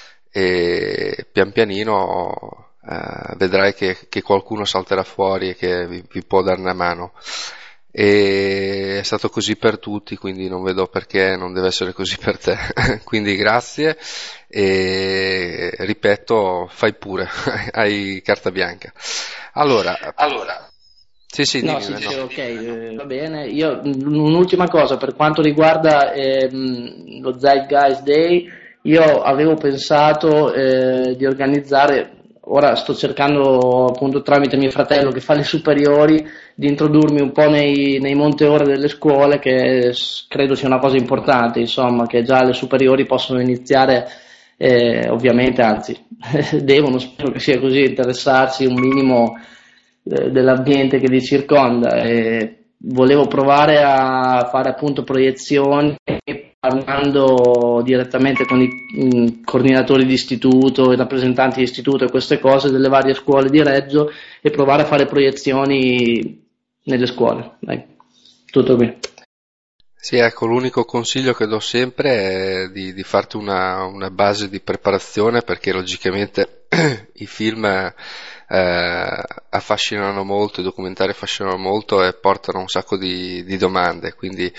e pian pianino uh, vedrai che, che qualcuno salterà fuori e che vi, vi può dare una mano. E è stato così per tutti, quindi non vedo perché non deve essere così per te. Quindi grazie e ripeto, fai pure, hai carta bianca. Allora, allora. Sì, sì, no, dimmi, sì, no. sì, ok, eh, va bene. Io un'ultima cosa per quanto riguarda ehm, lo Zeitgeist Day, io avevo pensato eh, di organizzare. Ora sto cercando appunto tramite mio fratello che fa le superiori di introdurmi un po' nei, nei monteore delle scuole, che credo sia una cosa importante, insomma, che già le superiori possono iniziare, eh, ovviamente, anzi devono, spero che sia così, interessarsi un minimo eh, dell'ambiente che li circonda. E volevo provare a fare appunto proiezioni parlando direttamente con i mh, coordinatori di istituto, i rappresentanti di istituto e queste cose delle varie scuole di Reggio e provare a fare proiezioni nelle scuole. Dai, tutto qui. Sì, ecco, l'unico consiglio che do sempre è di, di farti una, una base di preparazione, perché logicamente i film eh, affascinano molto, i documentari affascinano molto e portano un sacco di, di domande, quindi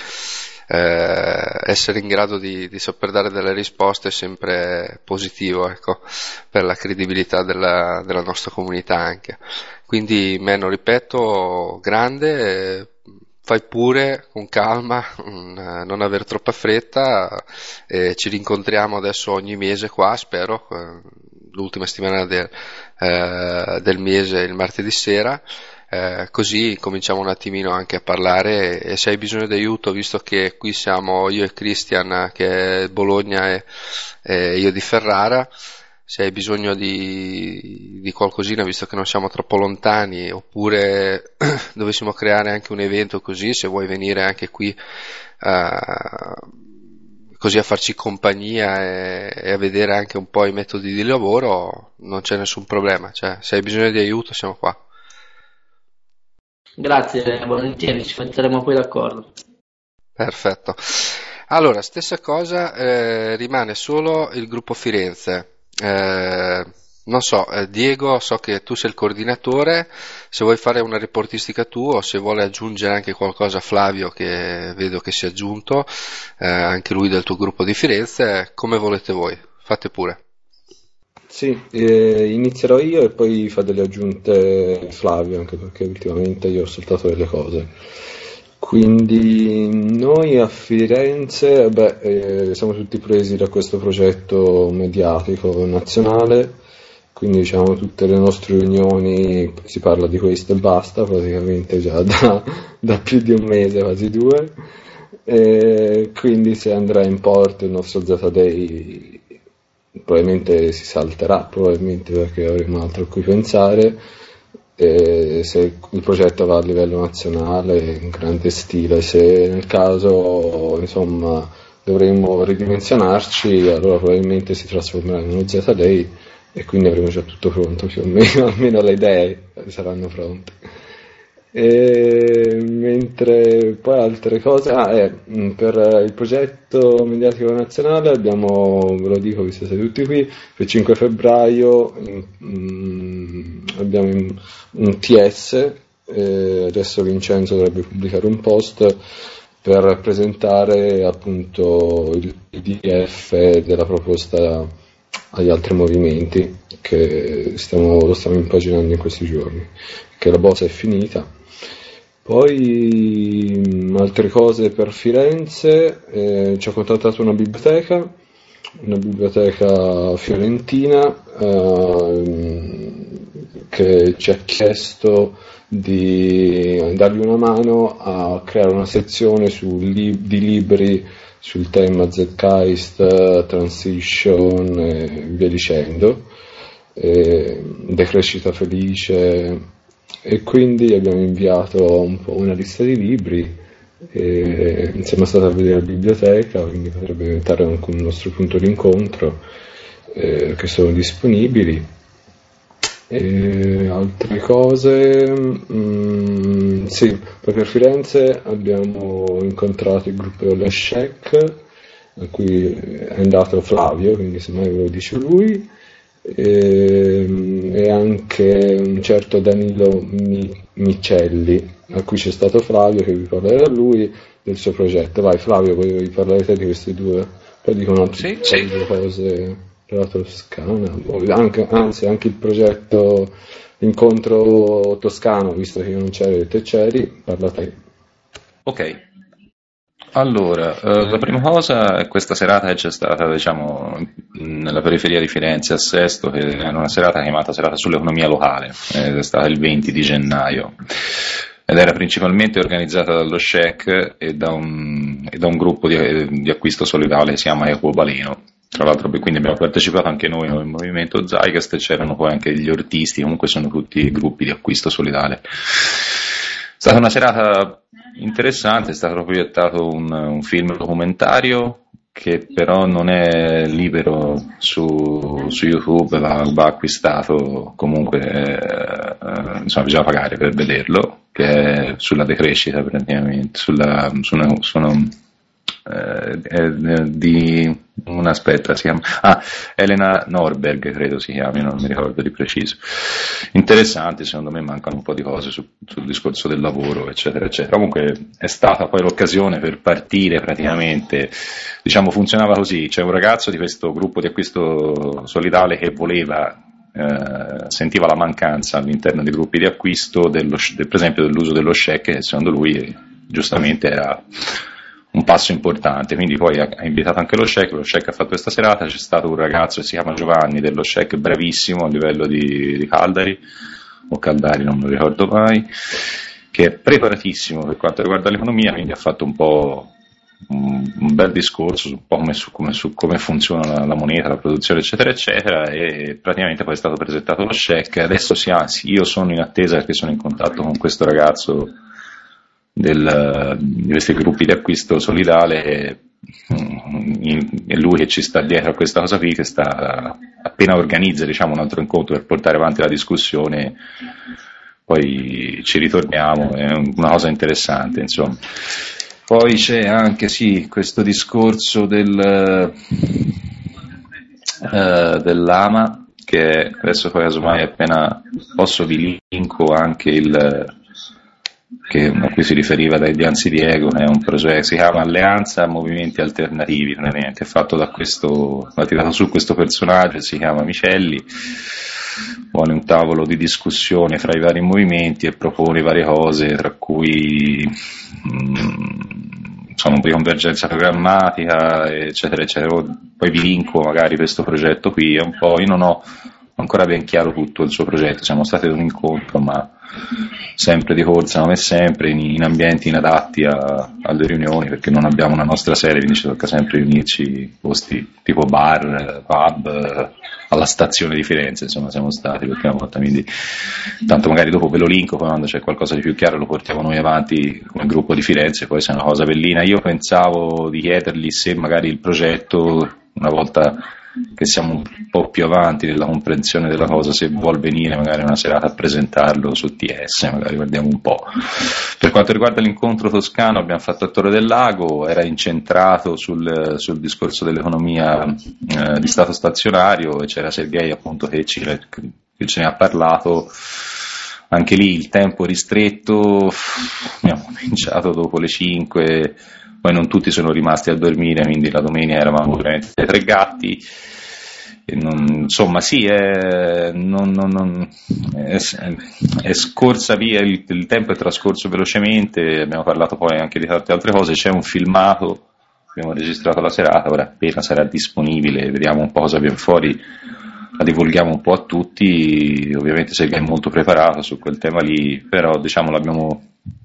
Eh, essere in grado di, di saper dare delle risposte è sempre positivo, ecco, per la credibilità della, della nostra comunità anche. Quindi, Menno, ripeto, grande, eh, fai pure con calma, mh, non aver troppa fretta, eh, ci rincontriamo adesso ogni mese qua, spero, eh, l'ultima settimana del, eh, del mese, il martedì sera. Eh, così cominciamo un attimino anche a parlare e, e se hai bisogno di aiuto, visto che qui siamo io e Christian che è Bologna e, e io di Ferrara, se hai bisogno di, di qualcosina, visto che non siamo troppo lontani, oppure dovessimo creare anche un evento così, se vuoi venire anche qui uh, così a farci compagnia e, e a vedere anche un po' i metodi di lavoro, non c'è nessun problema, cioè se hai bisogno di aiuto siamo qua. Grazie, volentieri, ci metteremo poi d'accordo. Perfetto. Allora, stessa cosa, eh, rimane solo il gruppo Firenze. Eh, non so, eh, Diego, so che tu sei il coordinatore, se vuoi fare una reportistica tu o se vuole aggiungere anche qualcosa Flavio, che vedo che si è aggiunto, eh, anche lui del tuo gruppo di Firenze, come volete voi, fate pure. Sì, eh, inizierò io e poi fa delle aggiunte Flavio, anche perché ultimamente io ho saltato delle cose. Quindi noi a Firenze, beh, eh, siamo tutti presi da questo progetto mediatico nazionale, quindi diciamo tutte le nostre riunioni si parla di questo e basta, praticamente già da, da più di un mese, quasi due, e quindi se andrà in porto il nostro Z-Day probabilmente si salterà, probabilmente perché avremo altro a cui pensare. E se il progetto va a livello nazionale in grande stile, se nel caso insomma dovremmo ridimensionarci, allora probabilmente si trasformerà in uno Z-Day e quindi avremo già tutto pronto più o meno, almeno le idee saranno pronte. E mentre poi altre cose, ah, eh, per il progetto mediatico nazionale abbiamo, ve lo dico visto siete tutti qui, per il cinque febbraio mh, abbiamo un T S, eh, adesso Vincenzo dovrebbe pubblicare un post per presentare appunto il P D F della proposta agli altri movimenti che stiamo, lo stiamo impaginando in questi giorni, che la bozza è finita. Poi altre cose per Firenze, eh, ci ha contattato una biblioteca, una biblioteca fiorentina eh, che ci ha chiesto di dargli una mano a creare una sezione su li- di libri sul tema Zeitgeist, Transition e via dicendo, eh, decrescita felice. E quindi abbiamo inviato un po' una lista di libri e siamo stati a vedere la biblioteca, quindi potrebbe diventare anche un nostro punto di incontro, eh, che sono disponibili. E altre cose, mm, sì, poi per Firenze abbiamo incontrato il gruppo dello S C E C, a cui è andato Flavio, quindi semmai ve lo dice lui. E, e anche un certo Danilo Mi, Micelli, a cui c'è stato Flavio, che vi parlerà lui del suo progetto. Vai Flavio, puoi parlare te di questi due, poi dicono altre sì, sì. cose della Toscana, anche, anzi anche il progetto incontro toscano, visto che io non c'ero e te c'eri, parla te. Ok. Allora, eh, la prima cosa è questa serata che c'è stata, diciamo, nella periferia di Firenze a Sesto, che è una serata chiamata Serata sull'economia locale, ed è stata il venti di gennaio, ed era principalmente organizzata dallo S C E C e da un, e da un gruppo di, di acquisto solidale che si chiama Equo Baleno. Tra l'altro, quindi abbiamo partecipato anche noi nel movimento Zeitgeist e c'erano poi anche gli ortisti, comunque sono tutti gruppi di acquisto solidale. È stata una serata interessante, è stato proiettato un, un film documentario che però non è libero su, su YouTube, va, va acquistato comunque, eh, insomma bisogna pagare per vederlo, che è sulla decrescita praticamente, sulla, su una, su una, eh, di un aspetta si chiama ah, Elena Norberg credo si chiami, non mi ricordo di preciso. Interessante, secondo me mancano un po' di cose su, sul discorso del lavoro eccetera eccetera. Comunque è stata poi l'occasione per partire praticamente, diciamo funzionava così: c'è un ragazzo di questo gruppo di acquisto solidale che voleva eh, sentiva la mancanza all'interno dei gruppi di acquisto dello, del, per esempio dell'uso dello S C E C, che secondo lui giustamente era un passo importante, quindi poi ha invitato anche lo S C E C, lo S C E C ha fatto questa serata, c'è stato un ragazzo che si chiama Giovanni dello S C E C, bravissimo a livello di, di Caldari, o Caldari non me lo ricordo mai, che è preparatissimo per quanto riguarda l'economia, quindi ha fatto un po' un, un bel discorso su, un po' come, su, come, su come funziona la, la moneta, la produzione eccetera eccetera, e praticamente poi è stato presentato lo S C E C. Adesso si ha, sì, io sono in attesa perché sono in contatto con questo ragazzo Del, di questi gruppi di acquisto solidale, è lui che ci sta dietro a questa cosa qui, che sta appena organizza, diciamo, un altro incontro per portare avanti la discussione, poi ci ritorniamo, è una cosa interessante, insomma. Poi c'è anche, sì, questo discorso del, uh, dell'Ama, che adesso poi casomai appena posso vi linko anche il, che a cui si riferiva dai Dianzi Diego, è un progetto, si chiama Alleanza Movimenti Alternativi, praticamente è fatto da questo, ha tirato su questo personaggio, si chiama Micelli, vuole un tavolo di discussione fra i vari movimenti e propone varie cose, tra cui mh, insomma un po' di convergenza programmatica, eccetera, eccetera. Poi vi linko magari questo progetto qui, è un po', io non ho ancora ben chiaro tutto il suo progetto, siamo stati ad un incontro, ma sempre di corsa come sempre, in, in ambienti inadatti a, alle riunioni, perché non abbiamo una nostra sede, quindi ci tocca sempre riunirci in posti tipo bar, pub, alla stazione di Firenze, insomma siamo stati per prima volta, quindi tanto magari dopo ve lo linko, poi quando c'è qualcosa di più chiaro lo portiamo noi avanti come gruppo di Firenze, poi se è una cosa bellina. Io pensavo di chiedergli se magari il progetto, una volta che siamo un po' più avanti nella comprensione della cosa, se vuol venire magari una serata a presentarlo su T S, magari guardiamo un po'. Per quanto riguarda l'incontro toscano, abbiamo fatto a Torre del Lago, era incentrato sul, sul discorso dell'economia eh, di stato stazionario, e c'era Sergei appunto che, ci, che ce ne ha parlato. Anche lì il tempo ristretto, abbiamo cominciato dopo le cinque, poi non tutti sono rimasti a dormire, quindi la domenica eravamo veramente tre gatti. E non, insomma sì, è, non, non, non, è, è scorsa via, il, il tempo è trascorso velocemente, abbiamo parlato poi anche di tante altre cose, c'è un filmato, abbiamo registrato la serata, ora appena sarà disponibile, vediamo un po' cosa viene fuori, la divulghiamo un po' a tutti, ovviamente Sergei è molto preparato su quel tema lì, però diciamo l'abbiamo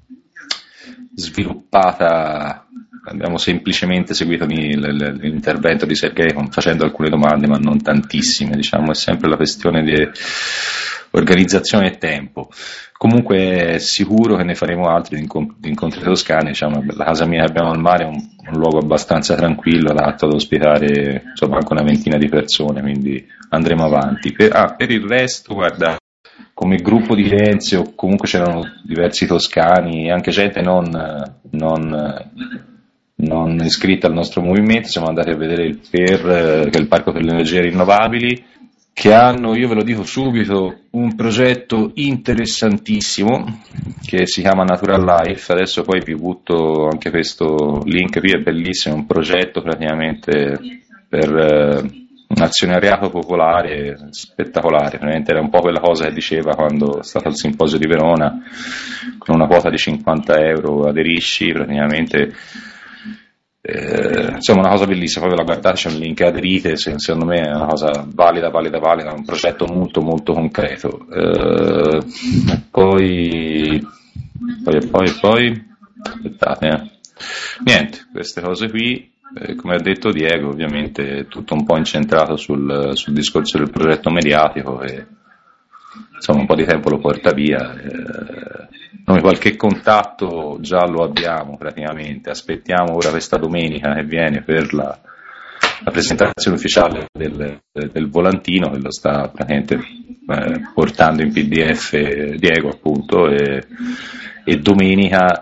sviluppata, abbiamo semplicemente seguito l'intervento di Sergei facendo alcune domande, ma non tantissime, diciamo, è sempre la questione di organizzazione e tempo. Comunque è sicuro che ne faremo altri di incontri toscani, diciamo, la casa mia che abbiamo al mare è un, un luogo abbastanza tranquillo, adatto ad ospitare insomma anche una ventina di persone, quindi andremo avanti. Per, ah, per il resto, guarda, come gruppo di Firenze o comunque c'erano diversi toscani, anche gente non, non, non iscritta al nostro movimento, siamo andati a vedere il P E R, che è il Parco per le Energie Rinnovabili, che hanno, io ve lo dico subito, un progetto interessantissimo che si chiama Natural Life. Adesso poi vi butto anche questo link qui, è bellissimo, è un progetto praticamente per eh, un azionariato popolare spettacolare, veramente era un po' quella cosa che diceva quando è stato al simposio di Verona, con una quota di cinquanta euro aderisci, praticamente Eh, insomma una cosa bellissima, poi ve la guardate, c'è un link, aderite, secondo me è una cosa valida, valida, valida, un progetto molto molto concreto. Eh, poi, poi, poi, poi, aspettate, eh. niente, queste cose qui, eh, come ha detto Diego, ovviamente è tutto un po' incentrato sul, sul discorso del progetto mediatico e insomma un po' di tempo lo porta via. Eh, Noi qualche contatto già lo abbiamo praticamente, aspettiamo ora questa domenica che viene per la, la presentazione ufficiale del, del volantino, che lo sta praticamente eh, portando in P D F Diego appunto, e, e domenica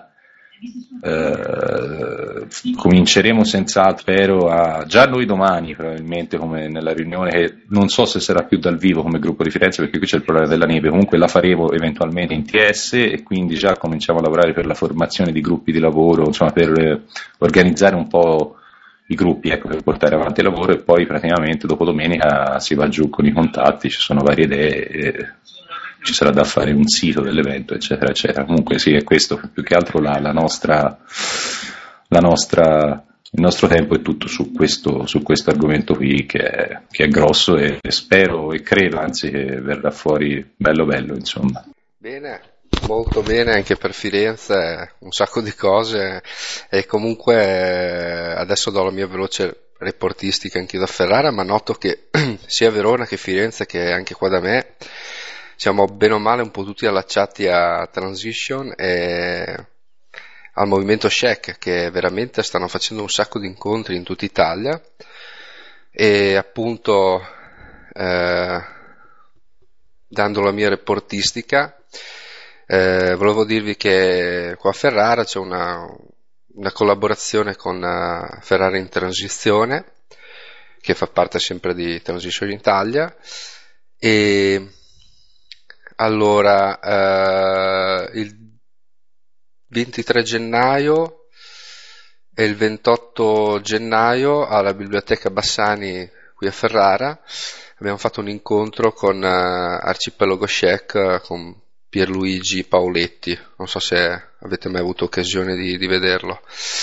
eh, cominceremo senz'altro, spero, a, già noi domani probabilmente come nella riunione, che non so se sarà più dal vivo come gruppo di Firenze perché qui c'è il problema della neve, comunque la faremo eventualmente in T S e quindi già cominciamo a lavorare per la formazione di gruppi di lavoro, insomma per eh, organizzare un po' i gruppi, ecco, per portare avanti il lavoro, e poi praticamente dopo domenica si va giù con i contatti, ci sono varie idee e ci sarà da fare un sito dell'evento, eccetera, eccetera. Comunque sì, è questo, più che altro la, la nostra, la nostra, il nostro tempo è tutto su questo, su questo argomento qui, che è, che è grosso, e spero e credo, anzi, che verrà fuori bello bello, insomma. Bene, molto bene anche per Firenze, un sacco di cose, e comunque adesso do la mia veloce reportistica anche da Ferrara, ma noto che sia Verona che Firenze che anche qua da me siamo bene o male un po' tutti allacciati a Transition, e al movimento Shek, che veramente stanno facendo un sacco di incontri in tutta Italia, e appunto eh, dando la mia reportistica, eh, volevo dirvi che qua a Ferrara c'è una, una collaborazione con uh, Ferrara in Transizione, che fa parte sempre di Transition Italia, e allora eh, il ventitré gennaio e il ventotto gennaio alla Biblioteca Bassani qui a Ferrara abbiamo fatto un incontro con uh, Arcipelago Shek, uh, con Pierluigi Paoletti, non so se avete mai avuto occasione di, di vederlo,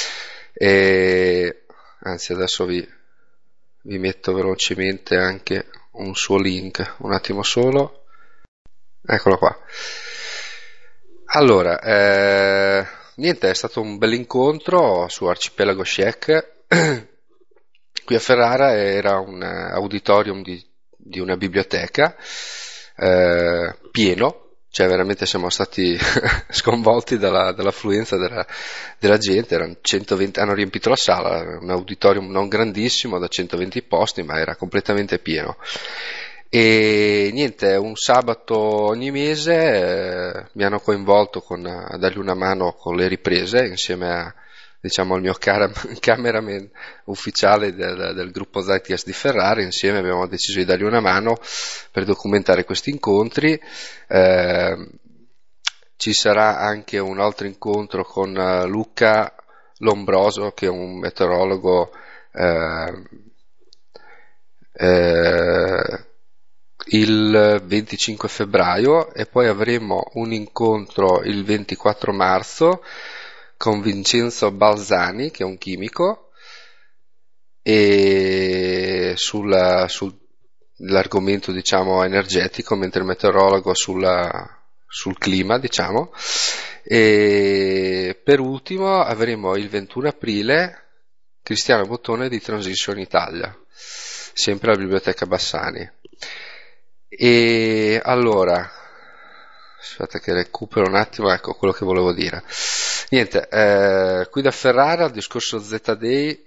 e anzi adesso vi, vi metto velocemente anche un suo link, un attimo solo, eccolo qua. Allora, eh, niente, è stato un bel incontro su Arcipelago Shek qui a Ferrara. Era un auditorium di, di una biblioteca eh, pieno, cioè veramente siamo stati sconvolti dalla, dall'affluenza della, della gente. Erano centoventi, hanno riempito la sala, un auditorium non grandissimo da centoventi posti, ma era completamente pieno. E niente, un sabato ogni mese eh, mi hanno coinvolto con, a dargli una mano con le riprese insieme a, diciamo, al mio cara, cameraman ufficiale del, del gruppo Zeitgeist di Ferrara. Insieme abbiamo deciso di dargli una mano per documentare questi incontri. Eh, ci sarà anche un altro incontro con uh, Luca Lombroso, che è un meteorologo eh, eh, il venticinque febbraio, e poi avremo un incontro il ventiquattro marzo con Vincenzo Balzani, che è un chimico, e sulla, sull'argomento, diciamo, energetico, mentre il meteorologo sulla, sul clima, diciamo. E per ultimo avremo il ventuno aprile Cristiano Bottone di Transition Italia, sempre alla Biblioteca Bassani. E allora, aspetta che recupero un attimo, ecco quello che volevo dire. Niente, eh, qui da Ferrara il discorso Z Day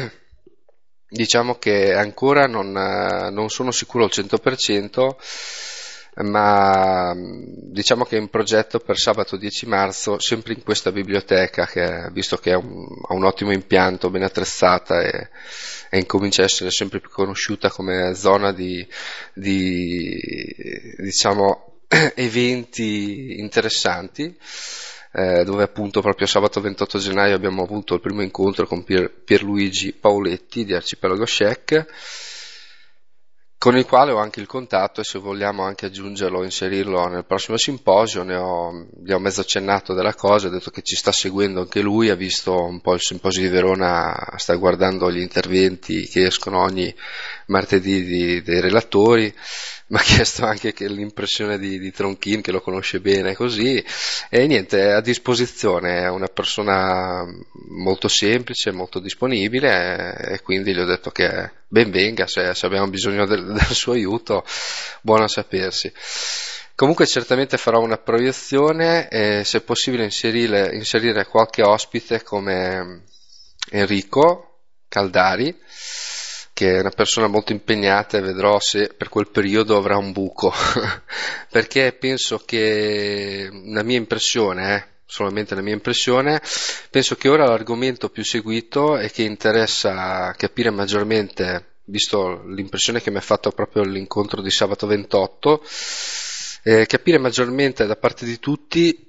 diciamo che ancora non, non sono sicuro al cento per cento, ma diciamo che è in progetto per sabato dieci marzo, sempre in questa biblioteca, che visto che ha un, ha un ottimo impianto, ben attrezzata, e, e incomincia a essere sempre più conosciuta come zona di, di diciamo eventi interessanti, eh, dove appunto proprio sabato ventotto gennaio abbiamo avuto il primo incontro con Pier, Pierluigi Paoletti di Arcipelago Shek, con il quale ho anche il contatto, e se vogliamo anche aggiungerlo, inserirlo nel prossimo simposio. Ne ho, gli ho mezzo accennato della cosa, ho detto che ci sta seguendo anche lui, ha visto un po' il simposio di Verona, sta guardando gli interventi che escono ogni martedì di, dei relatori, mi ha chiesto anche che l'impressione di, di Tronchin, che lo conosce bene, così, e niente, è a disposizione, è una persona molto semplice, molto disponibile, e quindi gli ho detto che ben venga, se, se abbiamo bisogno del, del suo aiuto, buono a sapersi. Comunque certamente farò una proiezione, e se possibile inserire, inserire qualche ospite come Enrico Caldari, che è una persona molto impegnata, e vedrò se per quel periodo avrà un buco perché penso che, la mia impressione, eh, solamente la mia impressione, penso che ora l'argomento più seguito e che interessa capire maggiormente, visto l'impressione che mi ha fatto proprio l'incontro di sabato ventotto, eh, capire maggiormente da parte di tutti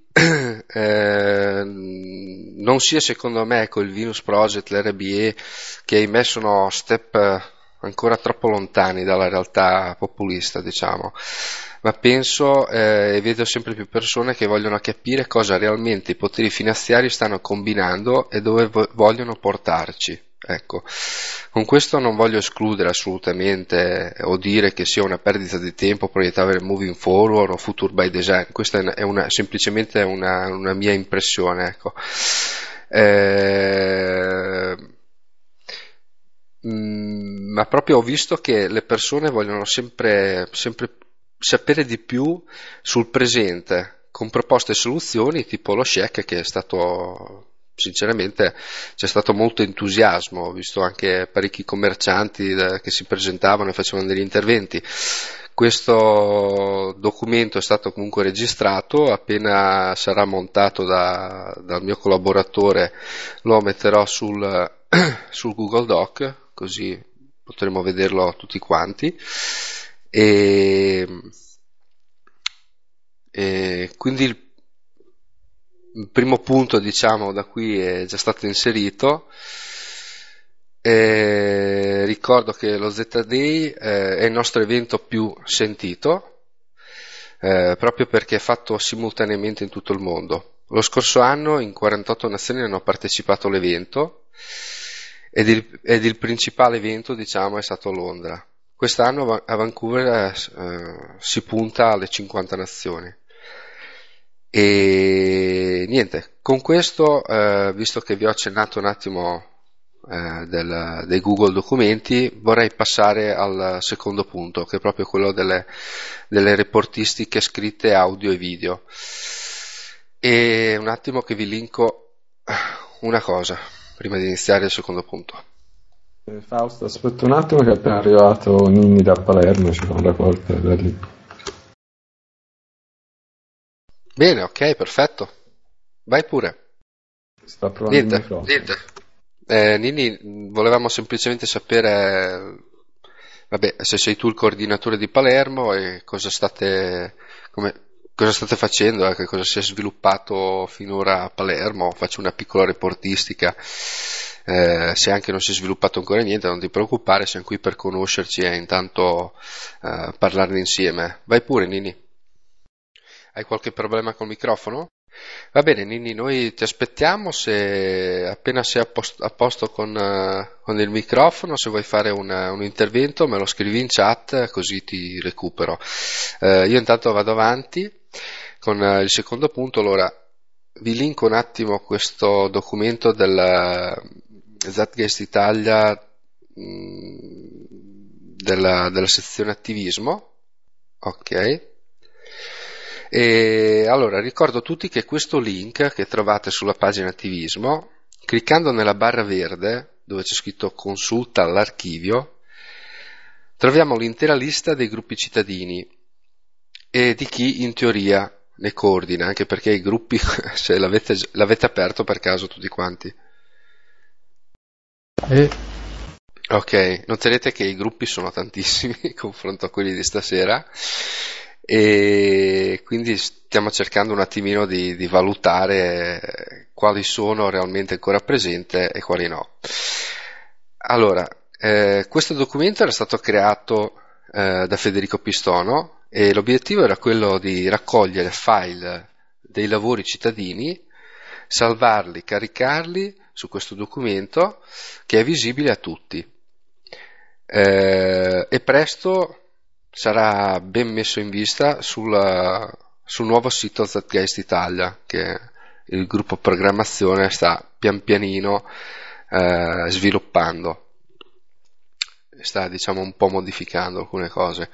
eh, non sia, secondo me, con il Venus Project, l'R B E, che ahimè sono step ancora troppo lontani dalla realtà populista, diciamo, ma penso eh, e vedo sempre più persone che vogliono capire cosa realmente i poteri finanziari stanno combinando e dove vo- vogliono portarci. Ecco, con questo non voglio escludere assolutamente o dire che sia una perdita di tempo proiettare moving forward o future by design. Questa è una, semplicemente una, una mia impressione, ecco. Eh, mh, ma proprio ho visto che le persone vogliono sempre, sempre sapere di più sul presente, con proposte e soluzioni tipo lo Shek, che è stato sinceramente c'è stato molto entusiasmo, ho visto anche parecchi commercianti eh, che si presentavano e facevano degli interventi. Questo documento è stato comunque registrato, appena sarà montato da, dal mio collaboratore lo metterò sul, sul Google Doc, così potremo vederlo tutti quanti. E, e quindi il Il primo punto, diciamo, da qui è già stato inserito. Eh, ricordo che lo Z-Day eh, è il nostro evento più sentito, eh, proprio perché è fatto simultaneamente in tutto il mondo. Lo scorso anno in quarantotto nazioni hanno partecipato all'evento ed il, ed il principale evento, diciamo, è stato Londra. Quest'anno a Vancouver eh, si punta alle cinquanta nazioni. E niente, con questo, eh, visto che vi ho accennato un attimo eh, del, dei Google documenti, vorrei passare al secondo punto, che è proprio quello delle, delle reportistiche scritte audio e video. E un attimo che vi linko una cosa prima di iniziare il secondo punto. Eh, Fausto, aspetta un attimo che è appena arrivato Ninni da Palermo, ci fa un raccolta da lì. Bene, ok, perfetto. Vai pure. Sta provando Niente, il microfono. niente. Eh, Nini, volevamo semplicemente sapere, vabbè, se sei tu il coordinatore di Palermo e cosa state, come, cosa state facendo, eh, che cosa si è sviluppato finora a Palermo. Faccio una piccola reportistica. Eh, se anche non si è sviluppato ancora niente, non ti preoccupare, siamo qui per conoscerci e intanto eh, parlarne insieme. Vai pure, Nini. Hai qualche problema col microfono? Va bene, Nini, noi ti aspettiamo, se appena sei a posto, a posto con, uh, con il microfono, se vuoi fare una, un intervento me lo scrivi in chat così ti recupero. Uh, io intanto vado avanti con uh, il secondo punto. Allora, vi linko un attimo questo documento del uh, Zeitgeist Italia mh, della, della sezione attivismo. Ok. E allora ricordo a tutti che questo link che trovate sulla pagina attivismo, cliccando nella barra verde dove c'è scritto consulta l'archivio, troviamo l'intera lista dei gruppi cittadini e di chi in teoria ne coordina, anche perché i gruppi, se l'avete, l'avete aperto per caso tutti quanti. E... Ok, noterete che i gruppi sono tantissimi in confronto a quelli di stasera. E quindi stiamo cercando un attimino di, di valutare quali sono realmente ancora presenti e quali no. Allora, eh, questo documento era stato creato eh, da Federico Pistono e l'obiettivo era quello di raccogliere file dei lavori cittadini, salvarli, caricarli su questo documento che è visibile a tutti. Eh, e presto sarà ben messo in vista sulla, sul nuovo sito Zeitgeist Italia che il gruppo programmazione sta pian pianino eh, sviluppando, sta diciamo un po' modificando alcune cose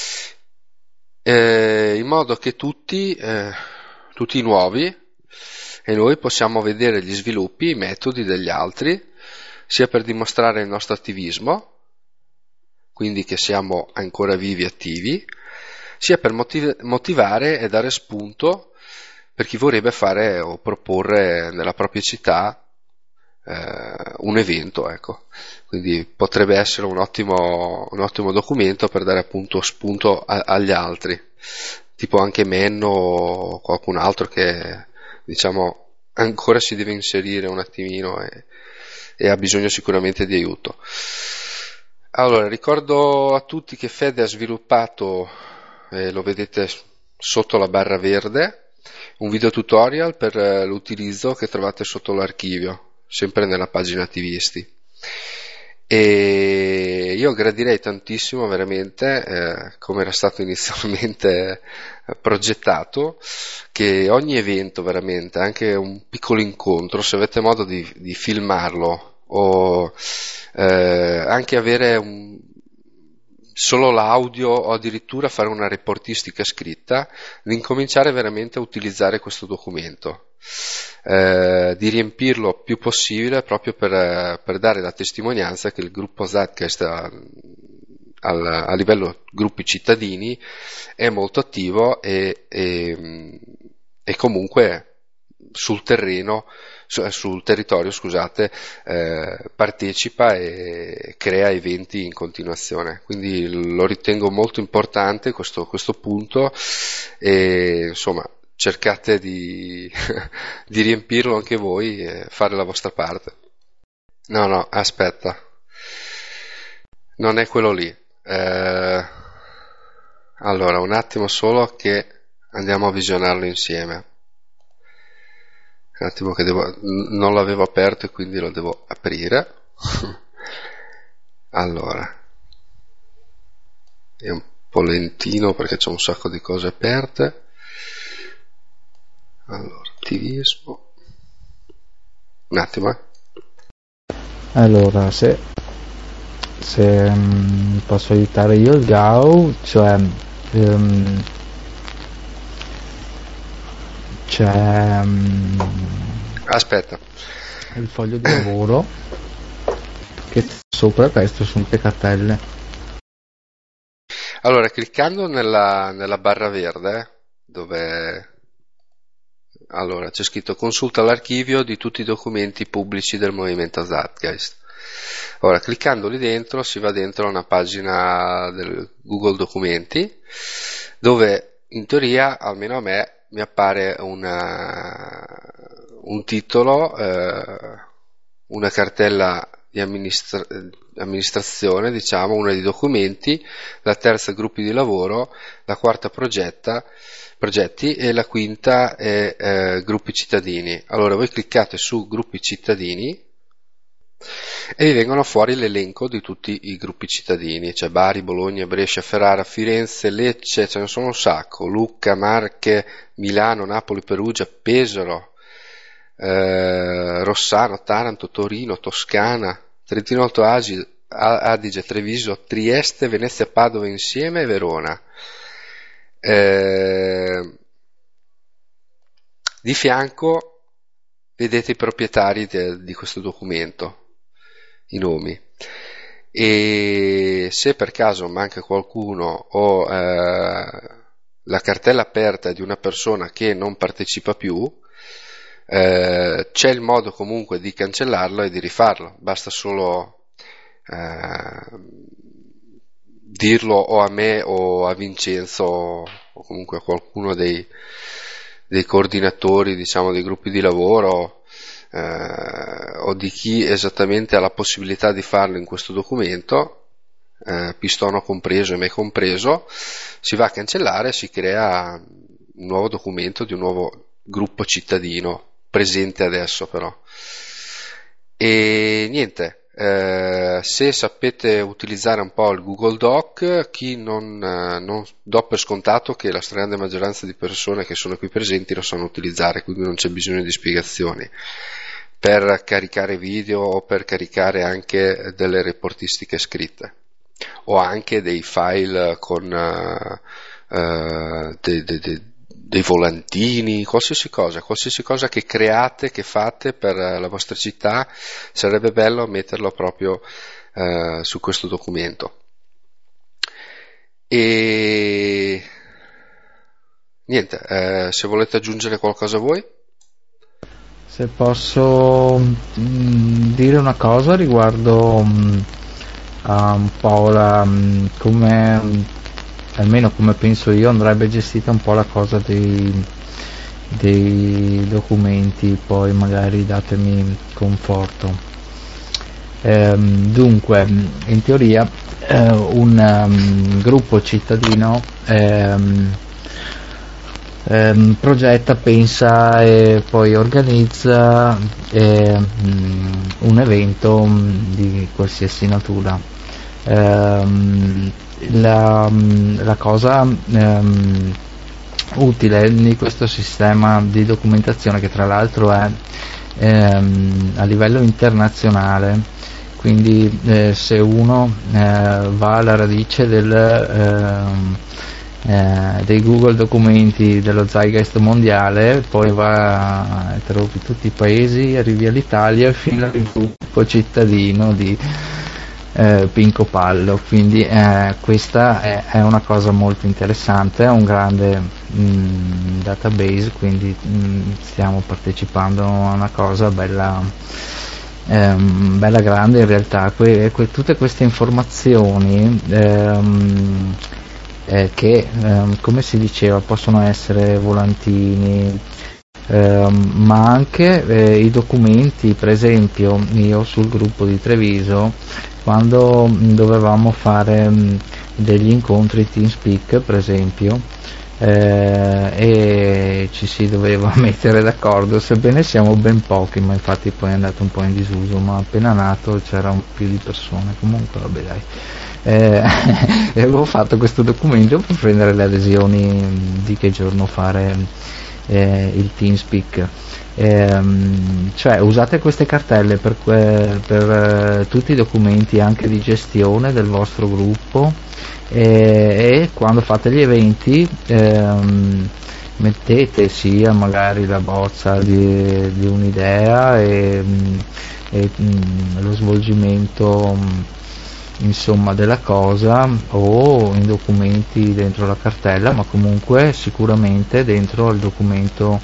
eh, in modo che tutti, eh, tutti i nuovi e noi possiamo vedere gli sviluppi, i metodi degli altri, sia per dimostrare il nostro attivismo, quindi che siamo ancora vivi e attivi, sia per motiv- motivare e dare spunto per chi vorrebbe fare o proporre nella propria città eh, un evento, ecco. Quindi potrebbe essere un ottimo, un ottimo documento per dare appunto spunto a- agli altri, tipo anche Menno o qualcun altro che diciamo ancora si deve inserire un attimino e, e ha bisogno sicuramente di aiuto. Allora, ricordo a tutti che Fede ha sviluppato, eh, lo vedete sotto la barra verde, un video tutorial per eh, l'utilizzo che trovate sotto l'archivio, sempre nella pagina attivisti. E io gradirei tantissimo veramente, eh, come era stato inizialmente progettato, che ogni evento veramente, anche un piccolo incontro, se avete modo di, di filmarlo o eh, anche avere un, solo l'audio o addirittura fare una reportistica scritta, di incominciare veramente a utilizzare questo documento, eh, di riempirlo più possibile proprio per, per dare la testimonianza che il gruppo Zeitgeist a, al, a livello gruppi cittadini è molto attivo e, e, e comunque sul terreno, sul territorio, scusate, eh, partecipa e crea eventi in continuazione. Quindi lo ritengo molto importante questo, questo punto, e insomma cercate di, di riempirlo anche voi e fare la vostra parte. No, no, aspetta, non è quello lì. Eh, allora, un attimo solo che andiamo a visionarlo insieme. Un attimo che devo, non l'avevo aperto e quindi lo devo aprire. Allora, è un po' lentino perché c'è un sacco di cose aperte. Allora, attivismo. Un attimo, eh. Allora, se, se um, posso aiutare io il G A U, cioè um, c'è um, aspetta, il foglio di lavoro che sopra questo sono le cartelle. Allora, cliccando nella, nella barra verde dove allora c'è scritto consulta l'archivio di tutti i documenti pubblici del movimento Zeitgeist. Ora, cliccando lì dentro si va dentro a una pagina del Google Documenti dove in teoria, almeno a me, mi appare una, un titolo, eh, una cartella di amministra- amministrazione, diciamo, una di documenti, la terza gruppi di lavoro, la quarta progetta, progetti e la quinta è eh, gruppi cittadini. Allora voi cliccate su gruppi cittadini e vi vengono fuori l'elenco di tutti i gruppi cittadini, c'è Bari, Bologna, Brescia, Ferrara, Firenze, Lecce, ce ne sono un sacco, Lucca, Marche, Milano, Napoli, Perugia, Pesaro, eh, Rossano, Taranto, Torino, Toscana, Trentino Alto Adige, Treviso, Trieste, Venezia, Padova insieme e Verona. Eh, di fianco vedete i proprietari de, di questo documento, i nomi, e se per caso manca qualcuno o eh, la cartella aperta di una persona che non partecipa più, eh, c'è il modo comunque di cancellarlo e di rifarlo, basta solo eh, dirlo o a me o a Vincenzo o comunque a qualcuno dei, dei coordinatori, diciamo, dei gruppi di lavoro, eh, o di chi esattamente ha la possibilità di farlo in questo documento, eh, Pistono compreso e me compreso. Si va a cancellare e si crea un nuovo documento di un nuovo gruppo cittadino presente adesso però. E niente. Eh, se sapete utilizzare un po' il Google Doc, chi non, eh, non do per scontato che la stragrande maggioranza di persone che sono qui presenti lo sanno utilizzare, quindi non c'è bisogno di spiegazioni per caricare video o per caricare anche delle reportistiche scritte o anche dei file con uh, uh, dei, dei, dei, dei volantini, qualsiasi cosa, qualsiasi cosa che create, che fate per la vostra città, sarebbe bello metterlo proprio uh, su questo documento. E niente, uh, se volete aggiungere qualcosa voi. Se posso mh, dire una cosa riguardo mh, a un po' la, mh, come, mh, almeno come penso io, andrebbe gestita un po' la cosa dei, dei documenti, poi magari datemi conforto. Ehm, dunque, in teoria eh, un um, gruppo cittadino ehm, ehm, progetta, pensa e poi organizza eh, mh, un evento mh, di qualsiasi natura. Ehm, la, mh, la cosa ehm, utile di questo sistema di documentazione, che tra l'altro è ehm, a livello internazionale, quindi eh, se uno eh, va alla radice del, eh, eh, dei Google documenti dello Zeitgeist mondiale, poi va, trovi tutti i paesi, arrivi all'Italia fino al gruppo cittadino di Eh, Pinco Pallo, quindi eh, questa è, è una cosa molto interessante, è un grande mh, database, quindi mh, stiamo partecipando a una cosa bella, ehm, bella grande in realtà. Que, que, tutte queste informazioni ehm, eh, che ehm, come si diceva possono essere volantini, ehm, ma anche eh, i documenti, per esempio io sul gruppo di Treviso quando dovevamo fare mh, degli incontri TeamSpeak per esempio eh, e ci si doveva mettere d'accordo, sebbene siamo ben pochi, ma infatti poi è andato un po' in disuso, ma appena nato c'era un più di persone, comunque vabbè dai. Eh, e avevo fatto questo documento per prendere le adesioni di che giorno fare eh, il TeamSpeak. Ehm, cioè usate queste cartelle per, que- per eh, tutti i documenti anche di gestione del vostro gruppo e, e quando fate gli eventi ehm, mettete sia magari la bozza di, di un'idea e, e mh, lo svolgimento mh, insomma della cosa o in documenti dentro la cartella, ma comunque sicuramente dentro il documento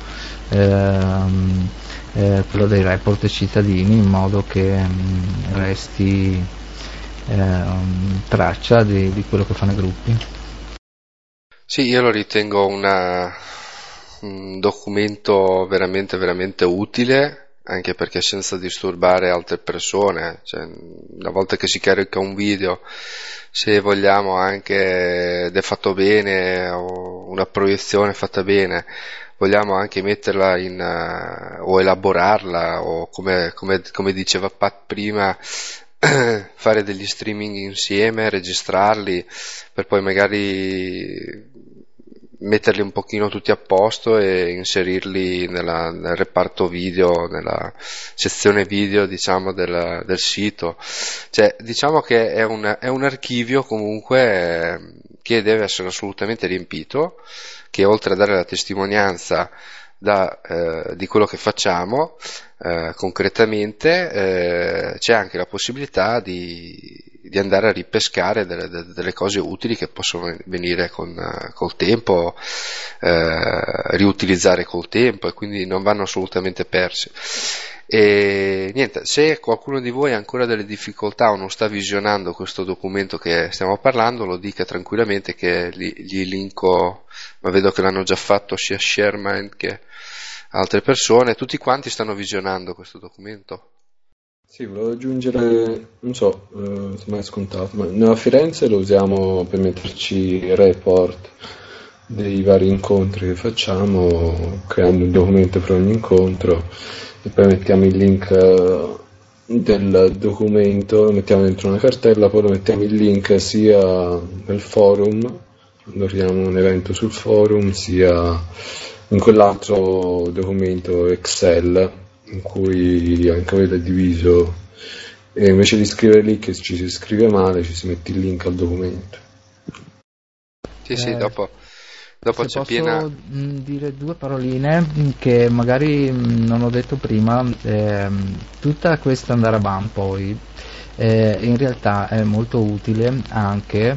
ehm, eh, quello dei report cittadini, in modo che mh, resti ehm, traccia di, di quello che fanno i gruppi. Sì, io lo ritengo una, un documento veramente veramente utile, anche perché senza disturbare altre persone, cioè, una volta che si carica un video, se vogliamo anche ed è fatto bene o una proiezione fatta bene, vogliamo anche metterla in uh, o elaborarla o come, come, come diceva Pat prima fare degli streaming insieme, registrarli per poi magari metterli un pochino tutti a posto e inserirli nella, nel reparto video, nella sezione video diciamo del, del sito. Cioè diciamo che è un, è un archivio comunque eh, che deve essere assolutamente riempito, che oltre a dare la testimonianza da, eh, di quello che facciamo eh, concretamente eh, c'è anche la possibilità di di andare a ripescare delle, delle cose utili che possono venire con, col tempo, eh, riutilizzare col tempo, e quindi non vanno assolutamente persi. E niente, se qualcuno di voi ha ancora delle difficoltà o non sta visionando questo documento che stiamo parlando, lo dica tranquillamente che gli, gli linko, ma vedo che l'hanno già fatto sia Sherman che altre persone, tutti quanti stanno visionando questo documento. Sì, volevo aggiungere, non so eh, se mai è scontato, ma noi a Firenze lo usiamo per metterci report dei vari incontri che facciamo, creando un documento per ogni incontro e poi mettiamo il link eh, del documento, lo mettiamo dentro una cartella, poi lo mettiamo il link sia nel forum, quando organizziamo un evento sul forum, sia in quell'altro documento Excel in cui anche avete diviso, e invece di scrivere lì che ci si scrive male ci si mette il link al documento. Sì, sì, Eh, dopo, dopo se c'è posso piena... mh, dire due paroline mh, che magari mh, non ho detto prima, ehm, tutta questa Andaraban poi eh, in realtà è molto utile anche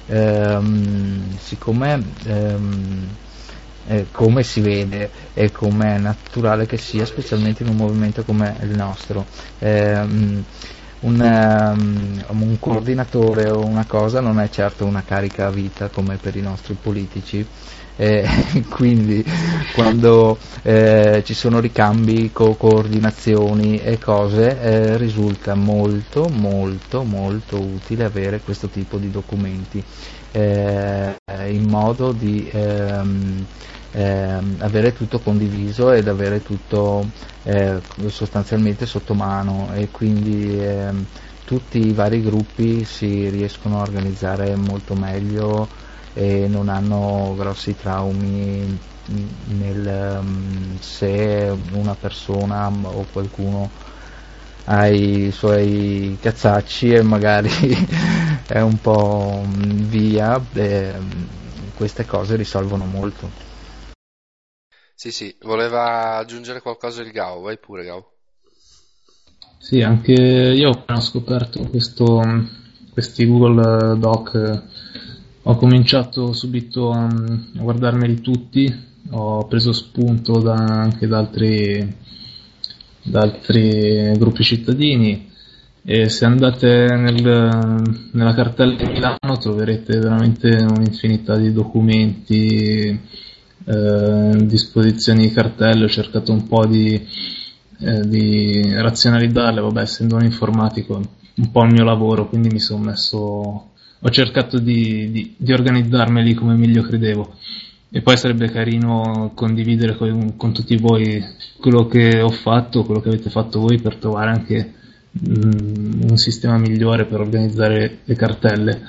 ehm, siccome ehm, eh, come si vede e come è naturale che sia, specialmente in un movimento come il nostro. Ehm, un, um, un coordinatore o una cosa non è certo una carica a vita come per i nostri politici, eh, quindi quando eh, ci sono ricambi, co- coordinazioni e cose eh, risulta molto molto molto utile avere questo tipo di documenti eh, in modo di ehm, ehm, avere tutto condiviso ed avere tutto eh, sostanzialmente sotto mano, e quindi ehm, tutti i vari gruppi si riescono a organizzare molto meglio e non hanno grossi traumi nel um, se una persona o qualcuno ha i suoi cazzacci e magari è un po' via, e queste cose risolvono molto. Sì, sì, voleva aggiungere qualcosa il Gao, vai pure Gao. Sì, anche io ho appena scoperto questo, questi Google Doc, ho cominciato subito a, a guardarmeli tutti, ho preso spunto da, anche da altri, da altri gruppi cittadini, e se andate nel, nella cartella di Milano troverete veramente un'infinità di documenti, eh, disposizioni di cartelle. Ho cercato un po' di, eh, di razionalizzarle, vabbè, essendo un informatico un po' il mio lavoro, quindi mi sono messo, ho cercato di, di, di organizzarmeli come meglio credevo. E poi sarebbe carino condividere con, con tutti voi quello che ho fatto, quello che avete fatto voi, per trovare anche mm, un sistema migliore per organizzare le cartelle.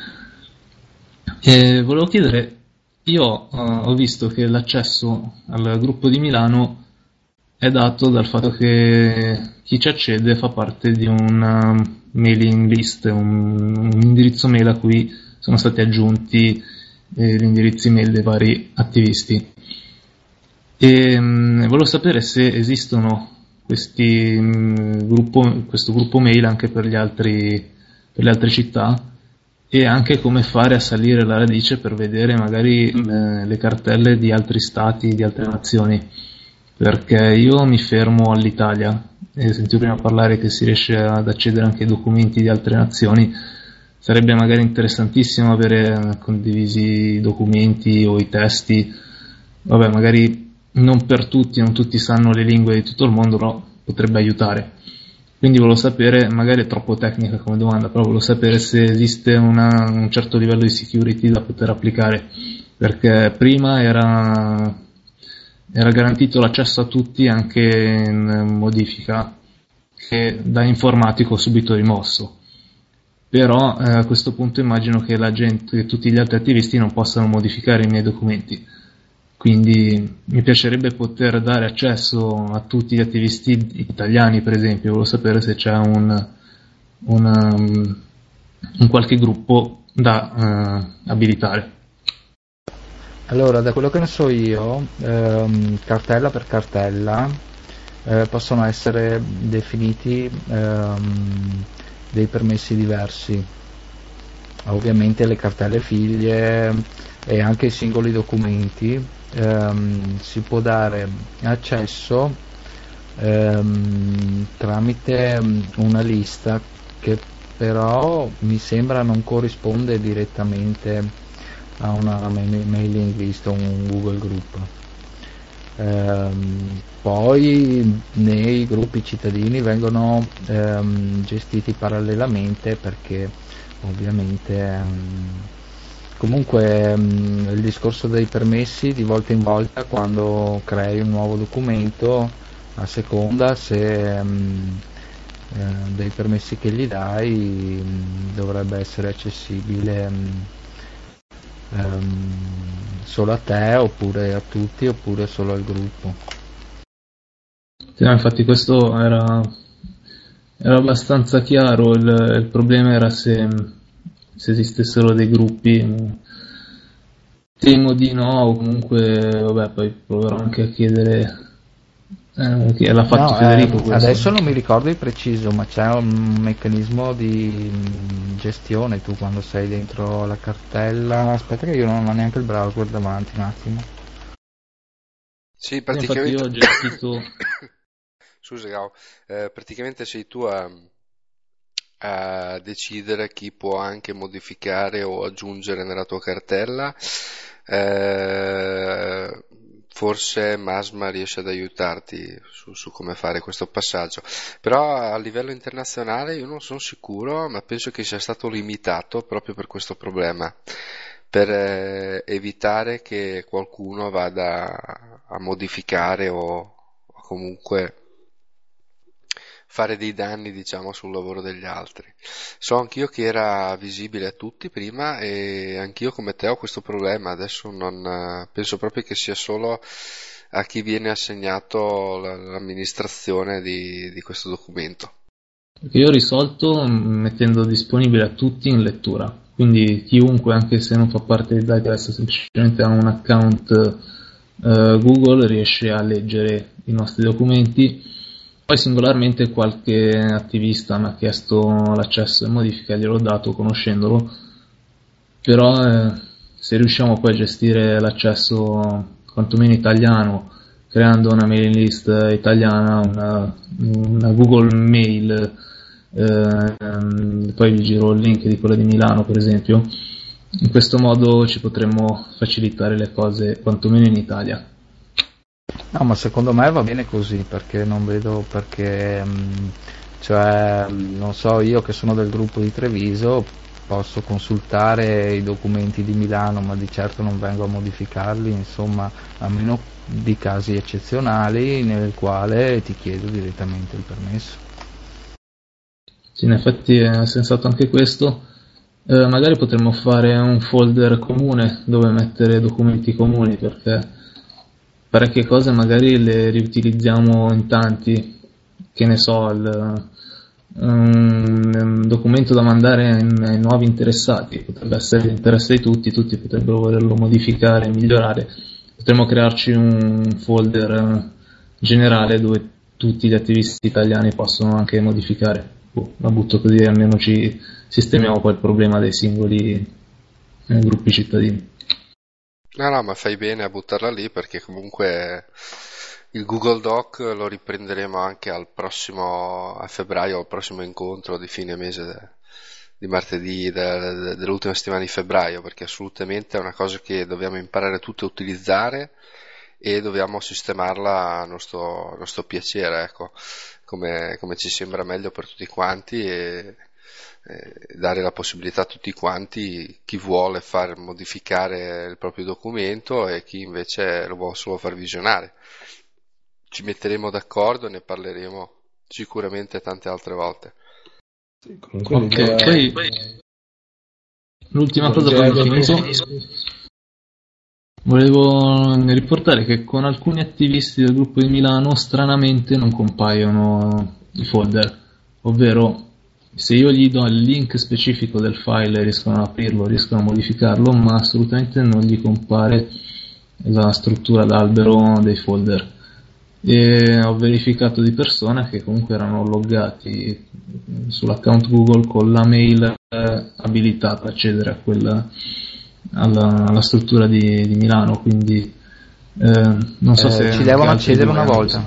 E volevo chiedere, io uh, ho visto che l'accesso al gruppo di Milano è dato dal fatto che chi ci accede fa parte di una mailing list, un, un indirizzo mail a cui sono stati aggiunti eh, gli indirizzi mail dei vari attivisti. E mh, volevo sapere se esistono questi, mh, gruppo, questo gruppo mail anche per, gli altri, per le altre città, e anche come fare a salire la radice per vedere magari le, le cartelle di altri stati, di altre nazioni, perché io mi fermo all'Italia e sentivo prima parlare che si riesce ad accedere anche ai documenti di altre nazioni. Sarebbe magari interessantissimo avere condivisi i documenti o i testi, vabbè, magari non per tutti, non tutti sanno le lingue di tutto il mondo, però potrebbe aiutare. Quindi volevo sapere, magari è troppo tecnica come domanda, però volevo sapere se esiste una, un certo livello di security da poter applicare, perché prima era, era garantito l'accesso a tutti anche in modifica, che da informatico ho subito rimosso. Però eh, a questo punto immagino che la gente, che tutti gli altri attivisti non possano modificare i miei documenti. Quindi mi piacerebbe poter dare accesso a tutti gli attivisti italiani, per esempio. Volevo sapere se c'è un, un, um, un qualche gruppo da uh, abilitare. Allora, da quello che ne so io, ehm, cartella per cartella eh, possono essere definiti ehm, dei permessi diversi. Ovviamente le cartelle figlie e anche i singoli documenti ehm, si può dare accesso ehm, tramite una lista che però mi sembra non corrisponde direttamente a una mailing list o un Google Group. Ehm, poi nei gruppi cittadini vengono ehm, gestiti parallelamente, perché ovviamente ehm, comunque ehm, il discorso dei permessi di volta in volta, quando crei un nuovo documento, a seconda se ehm, eh, dei permessi che gli dai mh, dovrebbe essere accessibile mh, ehm, solo a te, oppure a tutti, oppure solo al gruppo. Sì, no, infatti questo era, era abbastanza chiaro, il, il problema era se, se esistessero dei gruppi. Temo di no, o comunque vabbè, poi proverò anche a chiedere eh, che l'ha fatto No, Federico eh, questo. adesso non mi ricordo di preciso, ma c'è un meccanismo di mh, gestione. Tu quando sei dentro la cartella, aspetta che io non ho neanche il browser davanti, un attimo. Sì, Infatti praticamente... io ho gestito... Scusa, Gao, eh, praticamente sei tu a, a decidere chi può anche modificare o aggiungere nella tua cartella. Eh, forse Masma riesce ad aiutarti su, su come fare questo passaggio, però a livello internazionale io non sono sicuro, ma penso che sia stato limitato proprio per questo problema, per eh, evitare che qualcuno vada a modificare o, o comunque fare dei danni, diciamo, sul lavoro degli altri. So anch'io che era visibile a tutti prima, e anch'io come te ho questo problema. Adesso non penso proprio che sia solo a chi viene assegnato l'amministrazione di, di questo documento. Che io ho risolto mettendo disponibile a tutti in lettura, quindi chiunque, anche se non fa parte di Diecast, semplicemente ha un account eh, Google, riesce a leggere i nostri documenti. Poi singolarmente qualche attivista mi ha chiesto l'accesso e modifica, gliel'ho dato conoscendolo, però eh, se riusciamo poi a gestire l'accesso quantomeno italiano, creando una mailing list italiana, una, una Google Mail, eh, poi vi giro il link di quella di Milano per esempio, in questo modo ci potremmo facilitare le cose quantomeno in Italia. No, ma secondo me va bene così, perché non vedo perché, mh, cioè, non so, io che sono del gruppo di Treviso posso consultare i documenti di Milano, ma di certo non vengo a modificarli, insomma, a meno di casi eccezionali nel quale ti chiedo direttamente il permesso. Sì, in effetti è sensato anche questo. Eh, magari potremmo fare un folder comune dove mettere documenti comuni, perché parecchie cose magari le riutilizziamo in tanti, che ne so, il, un documento da mandare ai, ai nuovi interessati potrebbe essere di interesse di tutti, tutti potrebbero volerlo modificare, migliorare. Potremmo crearci un folder generale dove tutti gli attivisti italiani possono anche modificare. Oh, la butto così, almeno ci sistemiamo poi il problema dei singoli eh, gruppi cittadini. No, no, ma fai bene a buttarla lì, perché comunque il Google Doc lo riprenderemo anche al prossimo, a febbraio, al prossimo incontro di fine mese de, di martedì de, de, dell'ultima settimana di febbraio, perché assolutamente è una cosa che dobbiamo imparare tutti a utilizzare e dobbiamo sistemarla a nostro, a nostro piacere, ecco, come, come ci sembra meglio per tutti quanti, e dare la possibilità a tutti quanti, chi vuole far modificare il proprio documento e chi invece lo vuole solo far visionare. Ci metteremo d'accordo e ne parleremo sicuramente tante altre volte. Sì, comunque ok, poi l'ultima cosa quando finito volevo riportare che con alcuni attivisti del gruppo di Milano stranamente non compaiono i folder, ovvero se io gli do il link specifico del file riescono ad aprirlo, riescono a modificarlo, ma assolutamente non gli compare la struttura d'albero dei folder. E ho verificato di persona che comunque erano loggati sull'account Google con la mail abilitata a accedere a quella, alla, alla struttura di, di Milano, quindi eh, non so eh, se ci devono accedere una volta.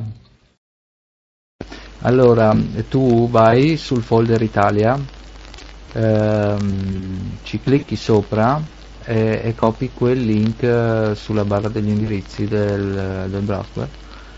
Allora, tu vai sul folder Italia, ehm, ci clicchi sopra e, e copi quel link sulla barra degli indirizzi del, del browser,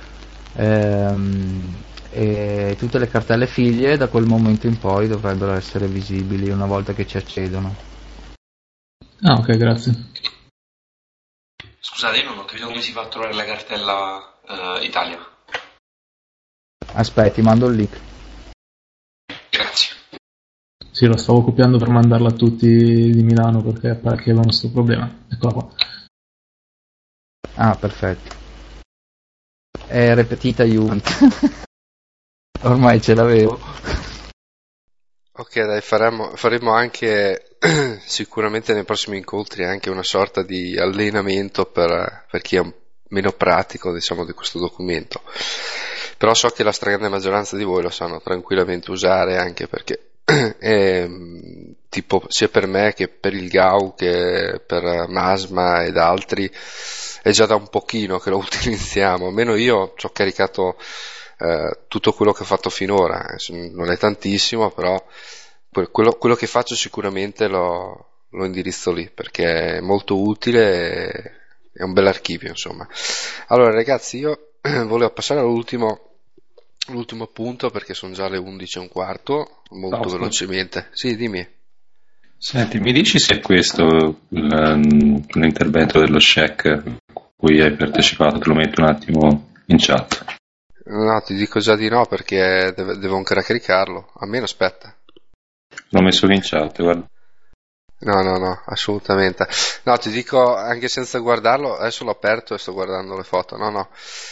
ehm, e tutte le cartelle figlie da quel momento in poi dovrebbero essere visibili una volta che ci accedono. Ah, ok, grazie. Scusate, io non ho capito come si fa a trovare la cartella uh, Italia. Aspetti, mando il link. Grazie. Sì, lo stavo copiando per mandarla a tutti di Milano perché pare che avevano questo problema. Eccola qua. Ah, perfetto. È repetita Juventus. Ormai ce l'avevo. Ok, dai, faremo, faremo anche sicuramente nei prossimi incontri anche una sorta di allenamento per, per chi è meno pratico, diciamo, di questo documento. Però so che la stragrande maggioranza di voi lo sanno tranquillamente usare, anche perché è, tipo, sia per me che per il G A U che per Masma ed altri è già da un pochino che lo utilizziamo. Almeno io ci ho caricato eh, tutto quello che ho fatto finora, non è tantissimo, però quello, quello che faccio sicuramente lo, lo indirizzo lì, perché è molto utile e è un bel archivio, insomma. Allora ragazzi, io volevo passare all'ultimo l'ultimo punto, perché sono già le undici e un quarto, molto no, velocemente. Sì, dimmi. Senti, mi dici se questo l'intervento dello Shek cui hai partecipato, te lo metto un attimo in chat? No, ti dico già di no, perché deve, devo ancora caricarlo. Almeno aspetta. L'ho messo lì in chat, guarda. No, no, no, assolutamente. No, ti dico, anche senza guardarlo, adesso l'ho aperto e sto guardando le foto. No, no.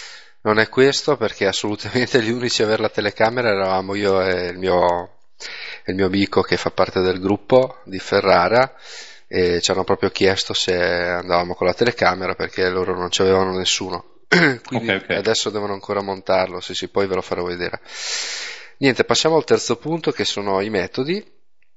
non è questo, perché assolutamente gli unici a avere la telecamera eravamo io e il mio, il mio amico che fa parte del gruppo di Ferrara, e ci hanno proprio chiesto se andavamo con la telecamera perché loro non ci avevano nessuno. Quindi Ok, ok. adesso devono ancora montarlo, sì sì, poi ve lo farò vedere. Niente, passiamo al terzo punto, che sono i metodi.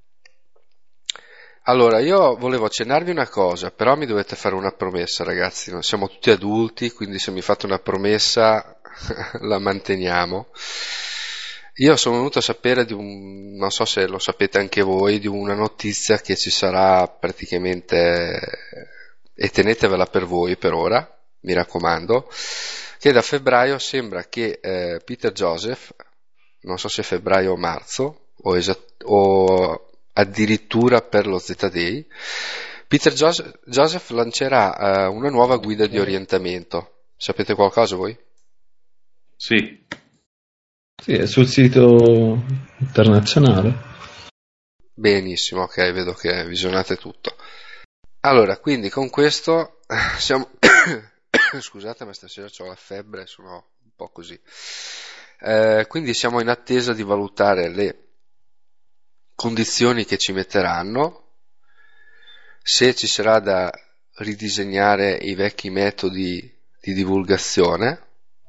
Allora, io volevo accennarvi una cosa, però mi dovete fare una promessa, ragazzi. Non siamo tutti adulti, quindi se mi fate una promessa la manteniamo. Io sono venuto a sapere di un, non so se lo sapete anche voi, di una notizia che ci sarà praticamente, e tenetevela per voi per ora, mi raccomando, che da febbraio sembra che eh, Peter Joseph, non so se febbraio o marzo, o, esat- o addirittura per lo Z-Day, Peter Joseph, Joseph lancerà eh, una nuova guida di orientamento. Sapete qualcosa voi? Sì. Sì, è sul sito internazionale. Benissimo, ok, vedo che visionate tutto. Allora, quindi con questo eh, siamo... Scusate, ma stasera ho la febbre, sono un po' così. Eh, quindi siamo in attesa di valutare le condizioni che ci metteranno, se ci sarà da ridisegnare i vecchi metodi di divulgazione,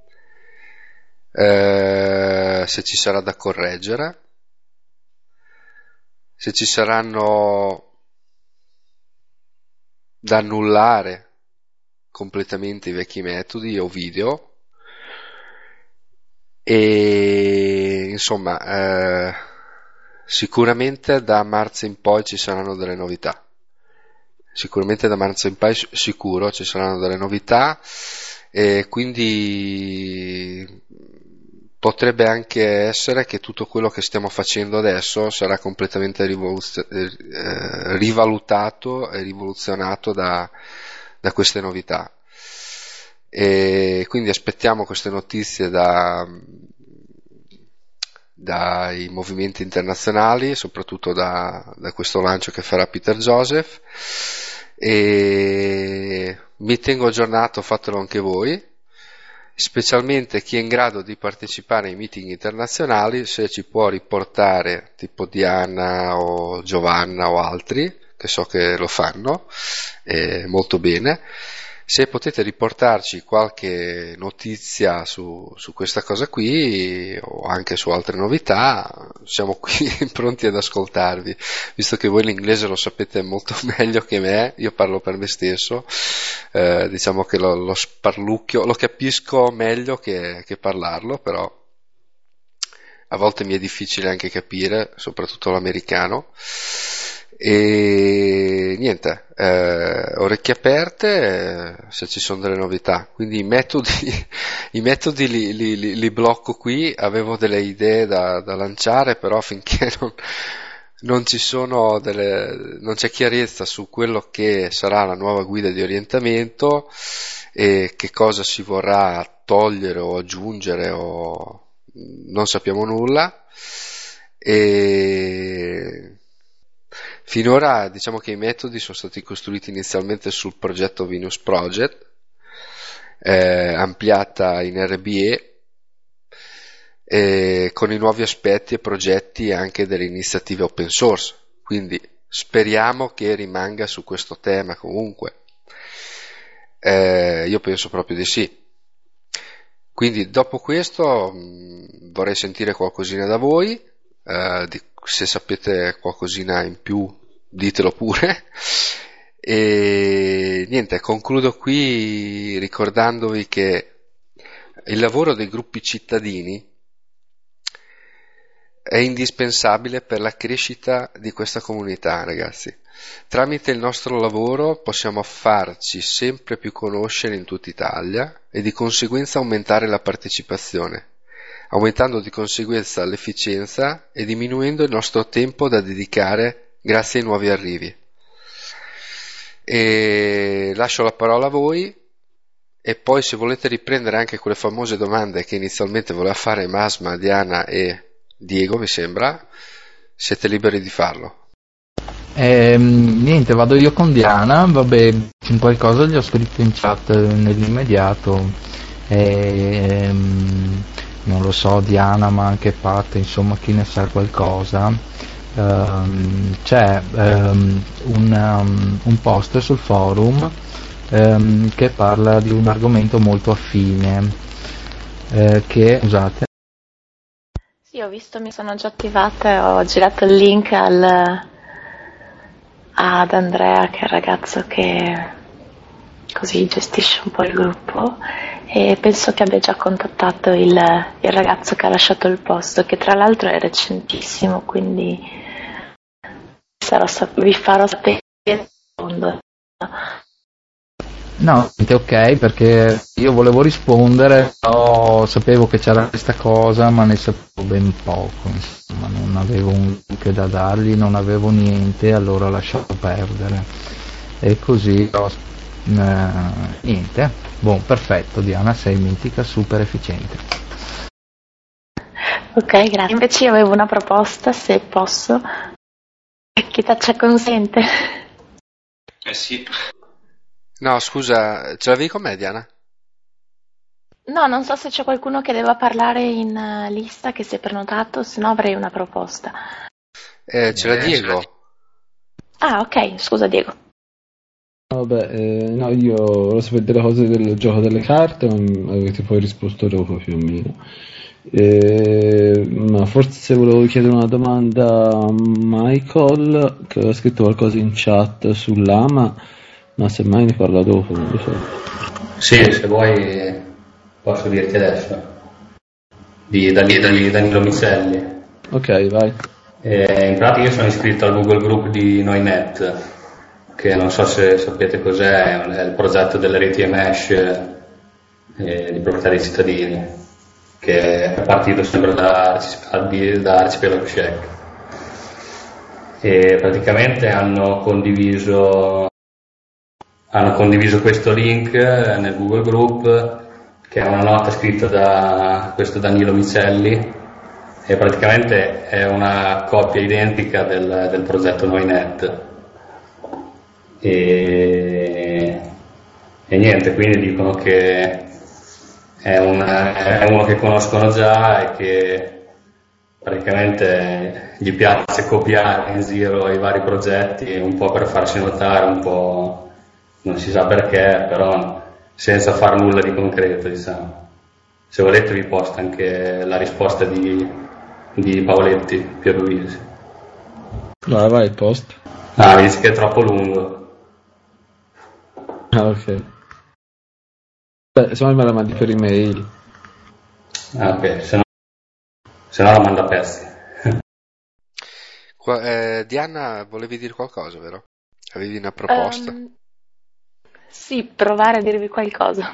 eh, se ci sarà da correggere, se ci saranno da annullare completamente i vecchi metodi o video, e insomma eh, sicuramente da marzo in poi ci saranno delle novità. Sicuramente da marzo in poi sicuro ci saranno delle novità, e quindi potrebbe anche essere che tutto quello che stiamo facendo adesso sarà completamente rivoluzio- eh, rivalutato e rivoluzionato da, da queste novità. E quindi aspettiamo queste notizie da, dai movimenti internazionali, soprattutto da, da questo lancio che farà Peter Joseph, e mi tengo aggiornato, fatelo anche voi, specialmente chi è in grado di partecipare ai meeting internazionali, se ci può riportare tipo Diana o Giovanna o altri, che so che lo fanno eh, molto bene. Se potete riportarci qualche notizia su, su questa cosa qui o anche su altre novità, siamo qui pronti ad ascoltarvi, visto che voi l'inglese lo sapete molto meglio che me, io parlo per me stesso, eh, diciamo che lo, lo sparlucchio, lo capisco meglio che, che parlarlo, però a volte mi è difficile anche capire, soprattutto l'americano. E niente, eh, orecchie aperte eh, se ci sono delle novità. Quindi i metodi, i metodi li, li, li, li blocco qui. Avevo delle idee da, da lanciare, però finché non, non ci sono delle, non c'è chiarezza su quello che sarà la nuova guida di orientamento e che cosa si vorrà togliere o aggiungere, o non sappiamo nulla. E finora diciamo che i metodi sono stati costruiti inizialmente sul progetto Venus Project, eh, ampliata in R B E, eh, con i nuovi aspetti e progetti anche delle iniziative open source, quindi speriamo che rimanga su questo tema comunque. Eh, io penso proprio di sì. Quindi dopo questo mh, vorrei sentire qualcosina da voi, eh, di, se sapete qualcosina in più ditelo pure. E niente, concludo qui ricordandovi che il lavoro dei gruppi cittadini è indispensabile per la crescita di questa comunità, ragazzi. Tramite il nostro lavoro possiamo farci sempre più conoscere in tutta Italia e di conseguenza aumentare la partecipazione, aumentando di conseguenza l'efficienza e diminuendo il nostro tempo da dedicare grazie ai nuovi arrivi. E lascio la parola a voi, e poi se volete riprendere anche quelle famose domande che inizialmente voleva fare Masma, Diana e Diego, mi sembra, siete liberi di farlo. Eh, niente, vado io con Diana. Vabbè, qualcosa gli ho scritto in chat nell'immediato. e, ehm, non lo so, Diana, ma anche Pat, insomma chi ne sa qualcosa, ehm, c'è ehm, un, um, un post sul forum ehm, che parla di un argomento molto affine, eh, che, scusate, Sì, ho visto, mi sono già attivata e ho girato il link al, ad Andrea, che è il ragazzo che così gestisce un po' il gruppo, e penso che abbia già contattato il, il ragazzo che ha lasciato il posto, che tra l'altro è recentissimo, quindi sarò, vi farò sapere il secondo. no, ok, perché io volevo rispondere, però sapevo che c'era questa cosa, ma ne sapevo ben poco, insomma, non avevo un link da dargli, non avevo niente, allora ho lasciato perdere. E così, ho, eh, niente. Buon, perfetto, Diana, sei mitica, super efficiente. Ok, grazie. Invece io avevo una proposta, se posso. Chi taccia consente? Eh sì. No, scusa, ce l'avevi con me, Diana? No, non so se c'è qualcuno che deve parlare in uh, lista che si è prenotato, se no avrei una proposta. Eh, ce l'ha Diego. Ah, ok, scusa Diego. Vabbè, eh, no, io volevo sapere delle cose del gioco delle carte, ma avete poi risposto dopo più o meno. Eh, ma forse volevo chiedere una domanda a Michael, che aveva scritto qualcosa in chat sull'Ama, ma semmai ne parla dopo, non lo so. Sì, se vuoi posso dirti adesso. Di Danilo, di Danilo Michelli. Ok, vai. Eh, in pratica io sono iscritto al Google Group di Noinet, che non so se sapete cos'è, è il progetto delle reti e mesh eh, di proprietà dei cittadini, che è partito sempre da, da Arcipelago Check. E praticamente hanno condiviso hanno condiviso questo link nel Google Group, che è una nota scritta da questo Danilo Michelli, e praticamente è una copia identica del, del progetto Noinet. E, e niente, quindi dicono che è, una, è uno che conoscono già e che praticamente gli piace copiare in giro i vari progetti, un po' per farsi notare, un po' non si sa perché, però senza far nulla di concreto, diciamo. Se volete vi posto anche la risposta di, di Paoletti Pierluisi. Vai, vai, post. Ah, mi dice che è troppo lungo. Ah, ok. Beh, se no me la mandi per email. Ah, ok, se no, se no la manda a pezzi. Qua, eh, Diana, volevi dire qualcosa, vero? Avevi una proposta? Um, sì, provare a dirvi qualcosa.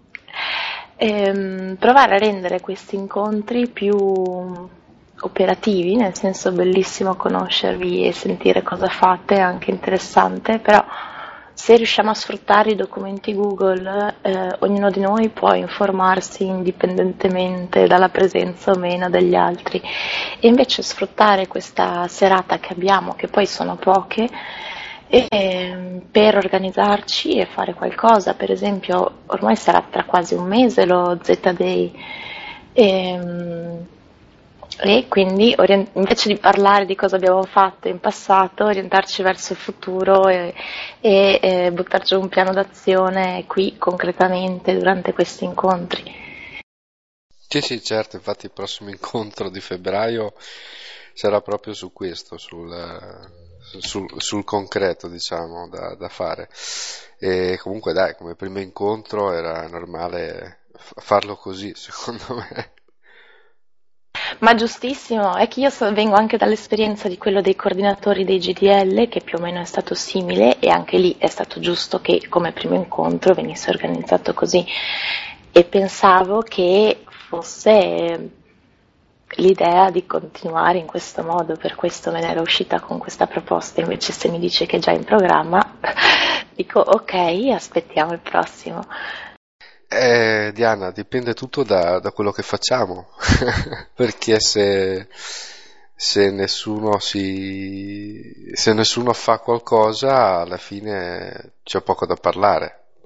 Ehm, provare a rendere questi incontri più operativi, nel senso bellissimo conoscervi e sentire cosa fate, è anche interessante, però se riusciamo a sfruttare i documenti Google, eh, ognuno di noi può informarsi indipendentemente dalla presenza o meno degli altri, e invece sfruttare questa serata che abbiamo, che poi sono poche, e, per organizzarci e fare qualcosa. Per esempio, ormai sarà tra quasi un mese lo Z-Day, e, e quindi orient- invece di parlare di cosa abbiamo fatto in passato, orientarci verso il futuro e, e, e buttare giù un piano d'azione qui concretamente durante questi incontri. Sì, sì, certo, infatti il prossimo incontro di febbraio sarà proprio su questo, sul, sul, sul concreto, diciamo, da, da fare. E comunque dai, come primo incontro era normale farlo così, secondo me. Ma giustissimo, è che io so, vengo anche dall'esperienza di quello dei coordinatori dei G D L, che più o meno è stato simile, e anche lì è stato giusto che come primo incontro venisse organizzato così, e pensavo che fosse l'idea di continuare in questo modo, per questo me ne ero uscita con questa proposta. Invece se mi dice che è già in programma, dico ok, aspettiamo il prossimo. Eh, Diana, dipende tutto da, da quello che facciamo, perché se, se nessuno si, se nessuno fa qualcosa, alla fine c'è poco da parlare.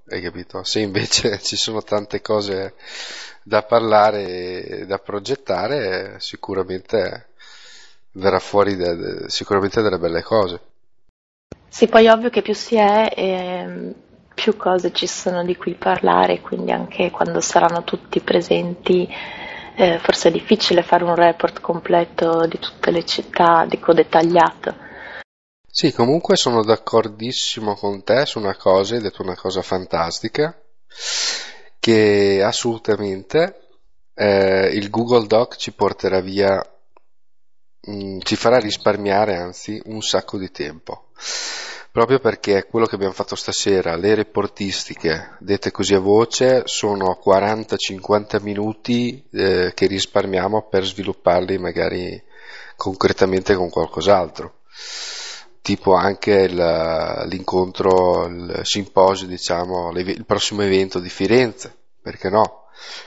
hai capito? Se invece ci sono tante cose da parlare e da progettare, sicuramente verrà fuori de- de- sicuramente delle belle cose. Sì, poi è ovvio che più si è, ehm, più cose ci sono di cui parlare, quindi anche quando saranno tutti presenti, eh, forse è difficile fare un report completo di tutte le città, dico dettagliato. Sì, comunque sono d'accordissimo con te su una cosa, hai detto una cosa fantastica, che assolutamente eh, il Google Doc ci porterà via, mh, ci farà risparmiare anzi un sacco di tempo, proprio perché quello che abbiamo fatto stasera, le reportistiche dette così a voce, sono quaranta cinquanta minuti eh, che risparmiamo per svilupparli magari concretamente con qualcos'altro. Tipo anche il, l'incontro, il simposio, diciamo, il prossimo evento di Firenze, perché no?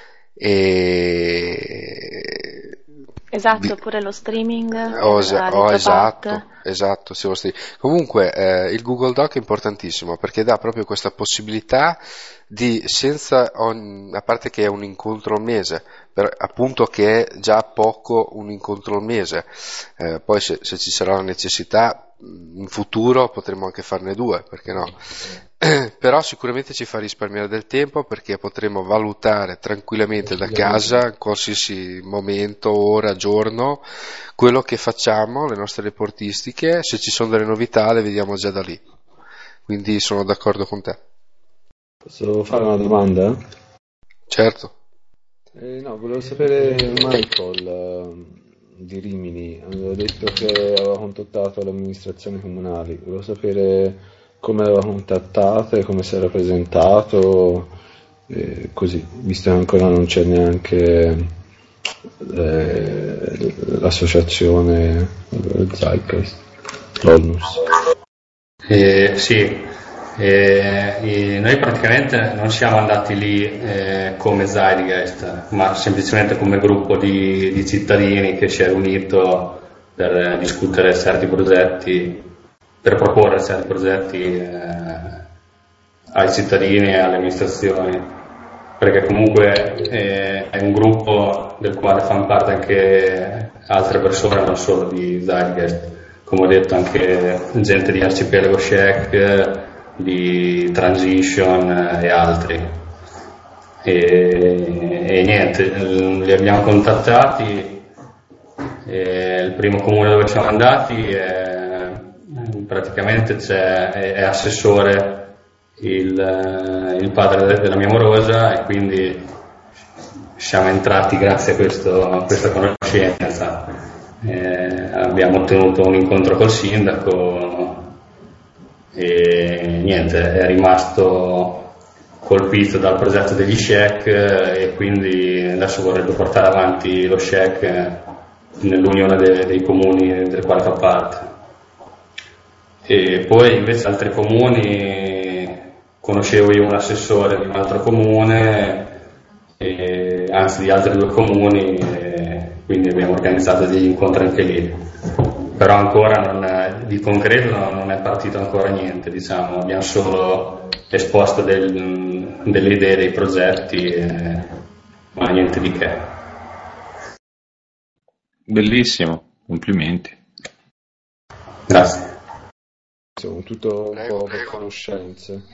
E... Esatto, oppure lo streaming, Oh, che esa- ha oh, detto esatto, Pat. esatto, sì, lo sti- Comunque eh, il Google Doc è importantissimo perché dà proprio questa possibilità di, senza, on- a parte che è un incontro al mese, per, appunto che è già poco un incontro al mese, eh, poi se, se ci sarà la necessità in futuro potremo anche farne due, perché no? Però sicuramente ci fa risparmiare del tempo perché potremo valutare tranquillamente da casa, in qualsiasi momento, ora, giorno, quello che facciamo, le nostre reportistiche, se ci sono delle novità le vediamo già da lì. Quindi sono d'accordo con te. Posso fare una domanda? Certo. Eh, no, volevo sapere Michael eh, di Rimini, aveva detto che aveva contattato le amministrazioni comunali, volevo sapere come aveva contattato e come si era presentato, eh, così, visto che ancora non c'è neanche eh, l'associazione Zeitgeist, l'Onlus. Eh, sì, eh, eh, noi praticamente non siamo andati lì eh, come Zeitgeist, ma semplicemente come gruppo di, di cittadini che si è unito per eh, discutere certi progetti, per proporre certi progetti eh, ai cittadini e alle amministrazioni, perché comunque eh, è un gruppo del quale fanno parte anche altre persone, non solo di Zeitgeist, come ho detto anche gente di Arcipelago Shack, di Transition e altri. E, e niente, li abbiamo contattati, e il primo comune dove siamo andati è, praticamente c'è, è, è assessore il, il padre della mia morosa e quindi siamo entrati grazie a, questo, a questa conoscenza. Eh, abbiamo ottenuto un incontro col sindaco e niente, è rimasto colpito dal progetto degli shack e quindi adesso vorrebbe portare avanti lo shack nell'unione de, dei comuni del quale fa parte. E poi invece altri comuni, conoscevo io un assessore di un altro comune, e, anzi di altri due comuni, e quindi abbiamo organizzato degli incontri anche lì, però ancora non è, di concreto non è partito ancora niente, diciamo, abbiamo solo esposto del, delle idee, dei progetti, e, ma niente di che. Bellissimo, complimenti. Grazie. Sono tutto un po' per conoscenze.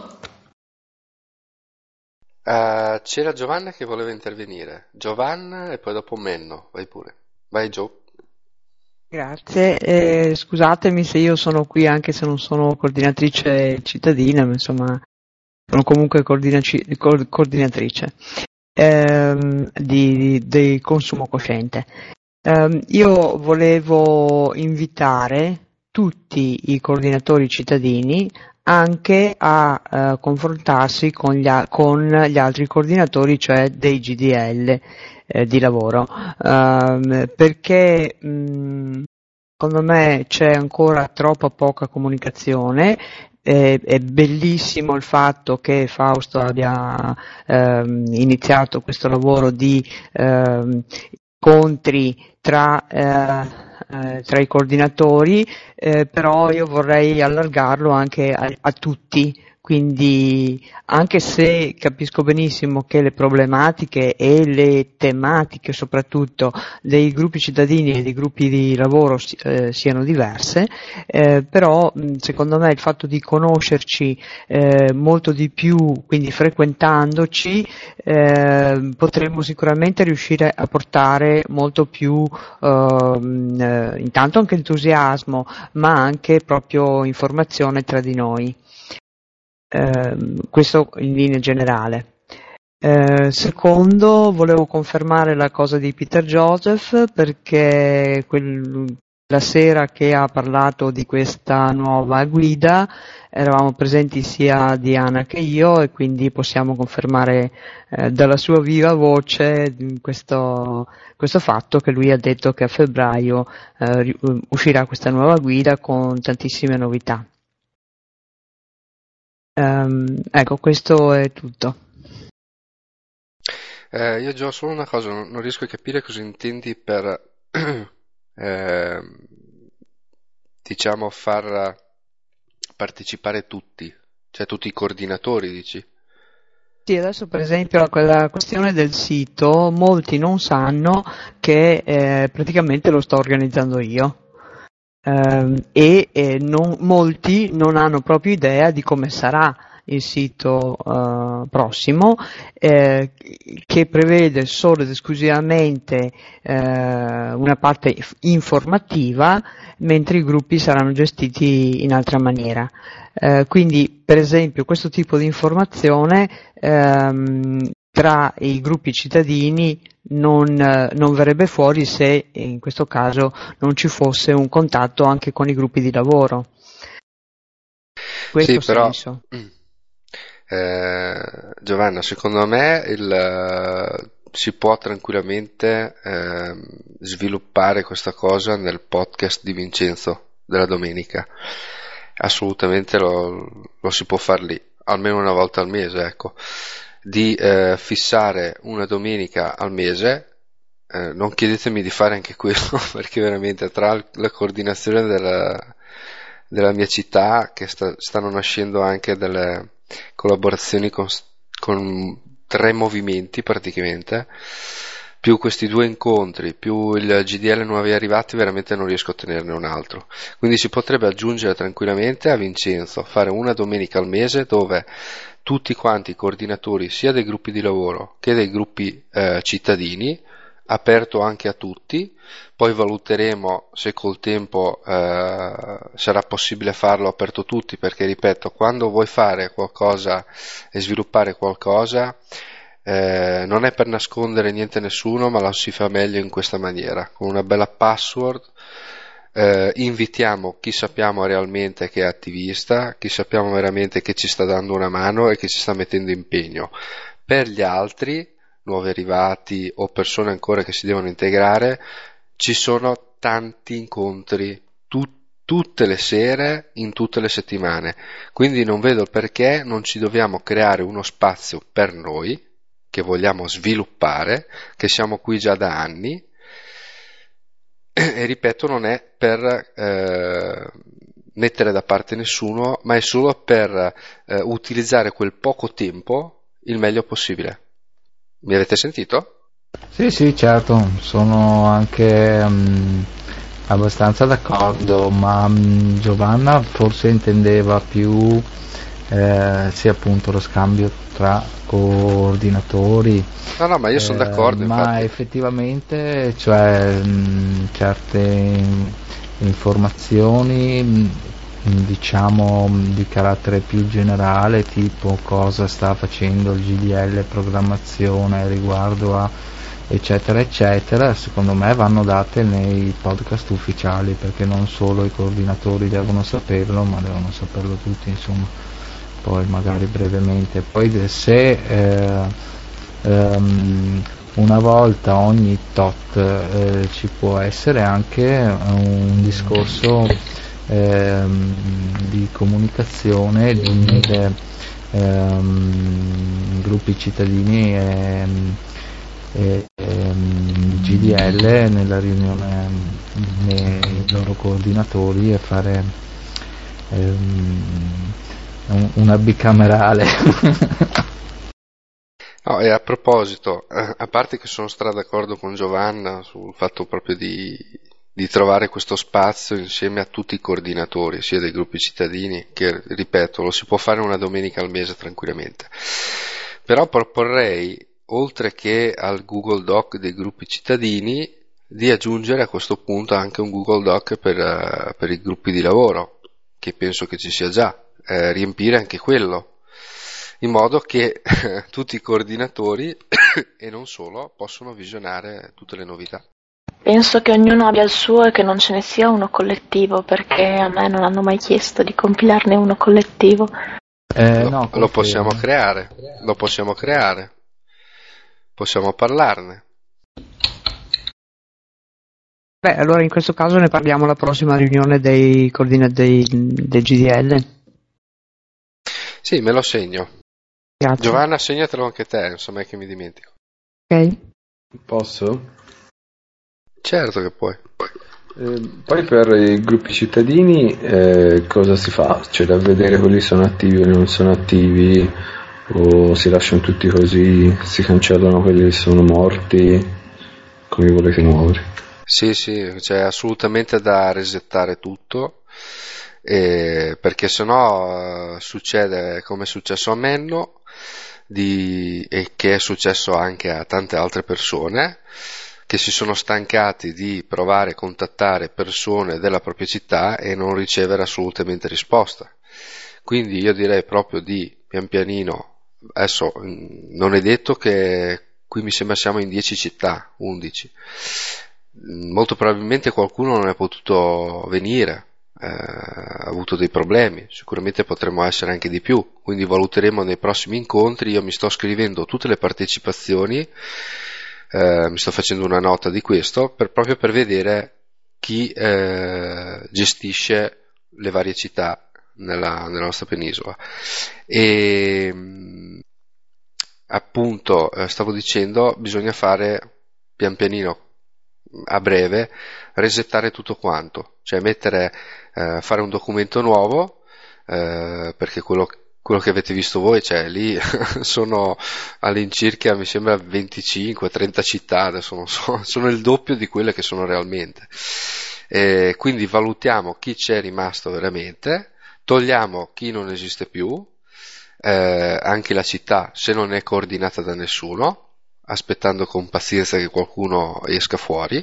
Uh, c'era Giovanna che voleva intervenire. Giovanna e poi dopo Menno. Vai pure. Vai Gio. Grazie, eh, scusatemi se io sono qui anche se non sono coordinatrice cittadina, ma insomma sono comunque coordinaci- co- coordinatrice ehm, di, di consumo cosciente. Um, io volevo invitare tutti i coordinatori cittadini anche a uh, confrontarsi con gli, a- con gli altri coordinatori, cioè dei G D L eh, di lavoro, um, perché mh, secondo me c'è ancora troppa poca comunicazione. È, è bellissimo il fatto che Fausto abbia ehm, iniziato questo lavoro di ehm, incontri tra, eh, eh, tra i coordinatori, eh, però io vorrei allargarlo anche a, a tutti Quindi anche se capisco benissimo che le problematiche e le tematiche soprattutto dei gruppi cittadini e dei gruppi di lavoro eh, siano diverse, eh, però secondo me il fatto di conoscerci eh, molto di più, quindi frequentandoci, eh, potremmo sicuramente riuscire a portare molto più eh, intanto anche entusiasmo, ma anche proprio informazione tra di noi. Uh, questo in linea generale. Uh, secondo, volevo confermare la cosa di Peter Joseph, perché quel, la sera che ha parlato di questa nuova guida eravamo presenti sia Diana che io, e quindi possiamo confermare uh, dalla sua viva voce questo, questo fatto, che lui ha detto che a febbraio uh, uscirà questa nuova guida con tantissime novità. Um, ecco, questo è tutto. Eh, io Gio, solo una cosa, non, non riesco a capire cosa intendi per eh, diciamo far partecipare tutti, cioè tutti i coordinatori, dici? Sì, adesso per esempio quella questione del sito, molti non sanno che eh, praticamente lo sto organizzando io. Uh, e eh, non, molti non hanno proprio idea di come sarà il sito uh, prossimo, eh, che prevede solo ed esclusivamente eh, una parte informativa, mentre i gruppi saranno gestiti in altra maniera. Uh, quindi, per esempio, questo tipo di informazione ehm, tra i gruppi cittadini non, non verrebbe fuori se in questo caso non ci fosse un contatto anche con i gruppi di lavoro. Questo sì, però, senso. Eh, Giovanna, secondo me il, si può tranquillamente eh, sviluppare questa cosa nel podcast di Vincenzo della domenica. Assolutamente lo, lo si può far lì, almeno una volta al mese, ecco. Di eh, fissare una domenica al mese, eh, non chiedetemi di fare anche quello, perché veramente tra la coordinazione della, della mia città, che sta, stanno nascendo anche delle collaborazioni con, con tre movimenti praticamente, più questi due incontri, più il G D L nuovi arrivati, veramente non riesco a tenerne un altro. Quindi si potrebbe aggiungere tranquillamente a Vincenzo, fare una domenica al mese dove tutti quanti i coordinatori sia dei gruppi di lavoro che dei gruppi eh, cittadini, aperto anche a tutti, poi valuteremo se col tempo eh, sarà possibile farlo aperto a tutti, perché ripeto, quando vuoi fare qualcosa e sviluppare qualcosa, eh, non è per nascondere niente a nessuno, ma lo si fa meglio in questa maniera, con una bella password. Eh, invitiamo chi sappiamo realmente che è attivista, chi sappiamo veramente che ci sta dando una mano e che ci sta mettendo impegno. Per gli altri, nuovi arrivati o persone ancora che si devono integrare, ci sono tanti incontri tu- tutte le sere in tutte le settimane, quindi non vedo il perché non ci dobbiamo creare uno spazio per noi che vogliamo sviluppare, che siamo qui già da anni. E ripeto, non è per eh, mettere da parte nessuno, ma è solo per eh, utilizzare quel poco tempo il meglio possibile. Mi avete sentito? Sì, sì, certo, sono anche um, abbastanza d'accordo, ma um, Giovanna forse intendeva più eh, sì, appunto lo scambio tra coordinatori. No, no, ma io sono eh, d'accordo. Ma infatti. effettivamente, cioè, mh, certe informazioni, mh, diciamo di carattere più generale, tipo cosa sta facendo il G D L, programmazione riguardo a eccetera eccetera, secondo me vanno date nei podcast ufficiali, perché non solo i coordinatori devono saperlo, ma devono saperlo tutti, insomma. Poi magari brevemente, poi se eh, um, una volta ogni tot eh, ci può essere anche un discorso eh, di comunicazione di ehm, gruppi cittadini e, e, e G D L nella riunione dei loro coordinatori, e fare ehm, un, una bicamerale. No, e a proposito, a parte che sono stra d'accordo con Giovanna sul fatto proprio di, di trovare questo spazio insieme a tutti i coordinatori, sia dei gruppi cittadini, che, ripeto, lo si può fare una domenica al mese tranquillamente. Però proporrei, oltre che al Google Doc dei gruppi cittadini, di aggiungere a questo punto anche un Google Doc per, uh, per i gruppi di lavoro, che penso che ci sia già, eh, riempire anche quello, in modo che tutti i coordinatori e non solo possono visionare tutte le novità. Penso che ognuno abbia il suo e che non ce ne sia uno collettivo, perché a me non hanno mai chiesto di compilarne uno collettivo. Eh, lo, no, lo possiamo creare, lo possiamo creare, possiamo parlarne. Beh, allora in questo caso ne parliamo alla prossima riunione dei coordinatori dei, del G D L. Sì, me lo segno. Grazie. Giovanna, segnatelo anche te, insomma, è che mi dimentico. Ok. Posso? Certo che puoi. Eh, poi per i gruppi cittadini eh, cosa si fa? C'è da vedere quelli sono attivi o non sono attivi, o si lasciano tutti così, si cancellano quelli che sono morti, come volete muovere? Sì, sì, c'è assolutamente da resettare tutto, eh, perché sennò eh, succede come è successo a Menno di, e che è successo anche a tante altre persone che si sono stancati di provare a contattare persone della propria città e non ricevere assolutamente risposta. Quindi io direi proprio di pian pianino, adesso non è detto che qui mi sembra siamo in dieci città, undici, molto probabilmente qualcuno non è potuto venire, eh, ha avuto dei problemi, sicuramente potremmo essere anche di più, quindi valuteremo nei prossimi incontri. Io mi sto scrivendo tutte le partecipazioni, eh, mi sto facendo una nota di questo per, proprio per vedere chi eh, gestisce le varie città nella, nella nostra penisola. E appunto eh, stavo dicendo, bisogna fare pian pianino, a breve, resettare tutto quanto, cioè mettere, eh, fare un documento nuovo, eh, perché quello, quello che avete visto voi, cioè lì sono all'incirca, mi sembra, venticinque trenta città, adesso non so, sono il doppio di quelle che sono realmente. E quindi valutiamo chi c'è rimasto veramente, togliamo chi non esiste più, eh, anche la città se non è coordinata da nessuno, aspettando con pazienza che qualcuno esca fuori,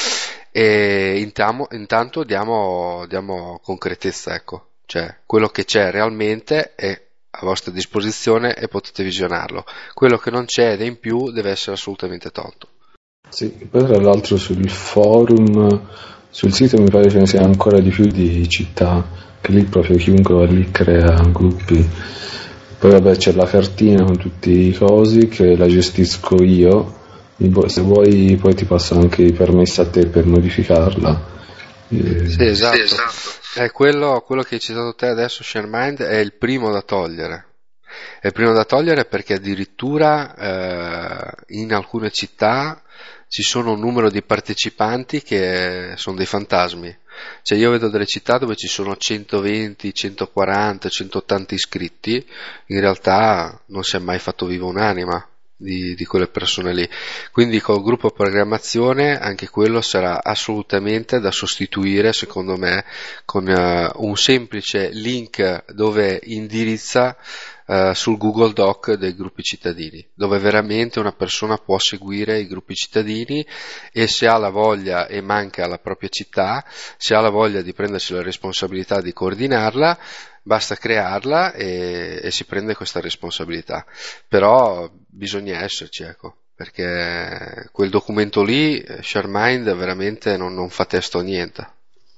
e intanto, intanto diamo, diamo concretezza, ecco, cioè quello che c'è realmente è a vostra disposizione e potete visionarlo, quello che non c'è ed è in più deve essere assolutamente tolto. Sì, poi tra l'altro sul forum, sul sito mi pare ce ne sia ancora di più di città, che lì proprio chiunque va lì crea gruppi. Poi vabbè c'è la cartina con tutti i cosi che la gestisco io, se vuoi poi ti passo anche i permessi a te per modificarla. E... Sì, esatto, sì, esatto. È quello, quello che hai citato te adesso, ShareMind, è il primo da togliere. È il primo da togliere perché addirittura eh, in alcune città ci sono un numero di partecipanti che sono dei fantasmi. Cioè io vedo delle città dove ci sono centoventi, centoquaranta, centottanta iscritti, in realtà non si è mai fatto vivo un'anima di, di quelle persone lì. Quindi col gruppo programmazione anche quello sarà assolutamente da sostituire, secondo me, con uh, un semplice link dove indirizza Uh, sul Google Doc dei gruppi cittadini, dove veramente una persona può seguire i gruppi cittadini e se ha la voglia e manca alla propria città, se ha la voglia di prendersi la responsabilità di coordinarla, basta crearla e, e si prende questa responsabilità. Però bisogna esserci, ecco, perché quel documento lì, ShareMind, veramente non, non fa testo a niente.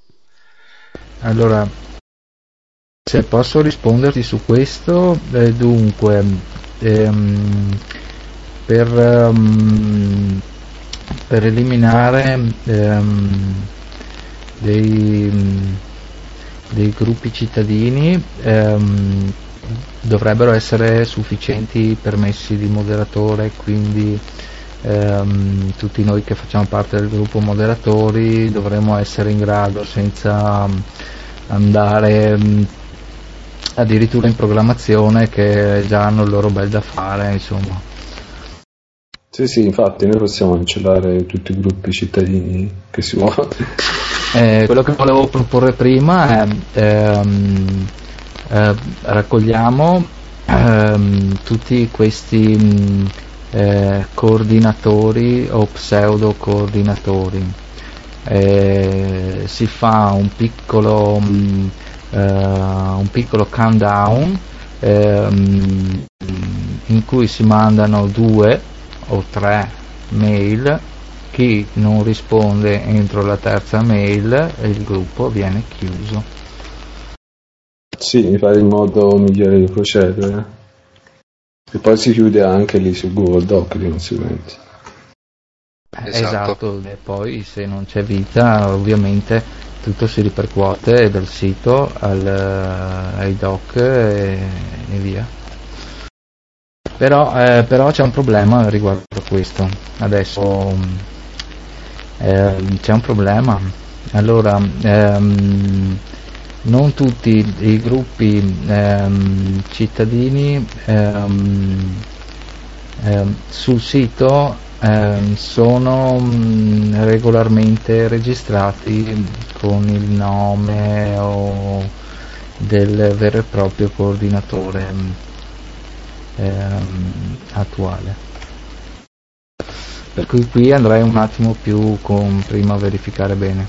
Allora, se posso risponderti su questo, eh, dunque, ehm, per, um, per eliminare ehm, dei, dei gruppi cittadini ehm, dovrebbero essere sufficienti permessi di moderatore, quindi ehm, tutti noi che facciamo parte del gruppo moderatori dovremmo essere in grado, senza andare addirittura in programmazione, che già hanno il loro bel da fare, insomma. Sì, sì, infatti noi possiamo cancellare tutti i gruppi cittadini che si vuole. Eh, quello che volevo proporre prima è ehm, eh, raccogliamo ehm, tutti questi mh, eh, coordinatori o pseudo coordinatori, eh, si fa un piccolo mh, eh, un piccolo countdown ehm, in cui si mandano due o tre mail. Chi non risponde entro la terza mail, il gruppo viene chiuso. Sì, mi pare il modo migliore di procedere. E poi si chiude anche lì su Google Doc di conseguenza. Esatto. Esatto, e poi se non c'è vita ovviamente tutto si ripercuote dal sito al, ai doc e, e via. Però, eh, però c'è un problema riguardo a questo. Adesso eh, c'è un problema. Allora, ehm, non tutti i gruppi ehm, cittadini ehm, ehm, sul sito ehm, sono mh, regolarmente registrati con il nome o del vero e proprio coordinatore ehm, attuale. Per cui qui andrei un attimo più con prima a verificare bene.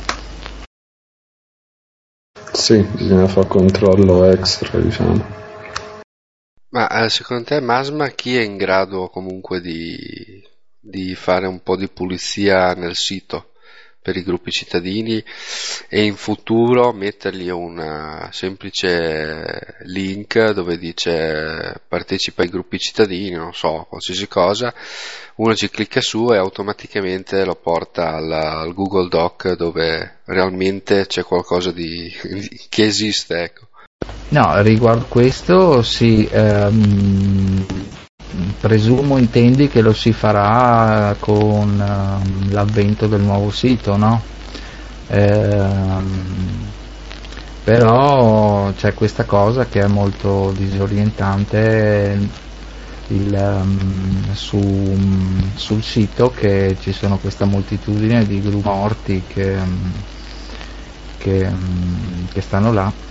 Sì, bisogna fare controllo extra, diciamo. Ma eh, secondo te, Masma, chi è in grado comunque di, di fare un po' di pulizia nel sito per i gruppi cittadini e in futuro mettergli un semplice link dove dice partecipa ai gruppi cittadini, non so, qualsiasi cosa, uno ci clicca su e automaticamente lo porta al, al Google Doc dove realmente c'è qualcosa di che esiste, ecco. No, riguardo questo sì, ehm, presumo intendi che lo si farà con ehm, l'avvento del nuovo sito, no? Ehm, però c'è questa cosa che è molto disorientante il, um, su, sul sito, che ci sono questa moltitudine di gruppi morti che, che, che stanno là.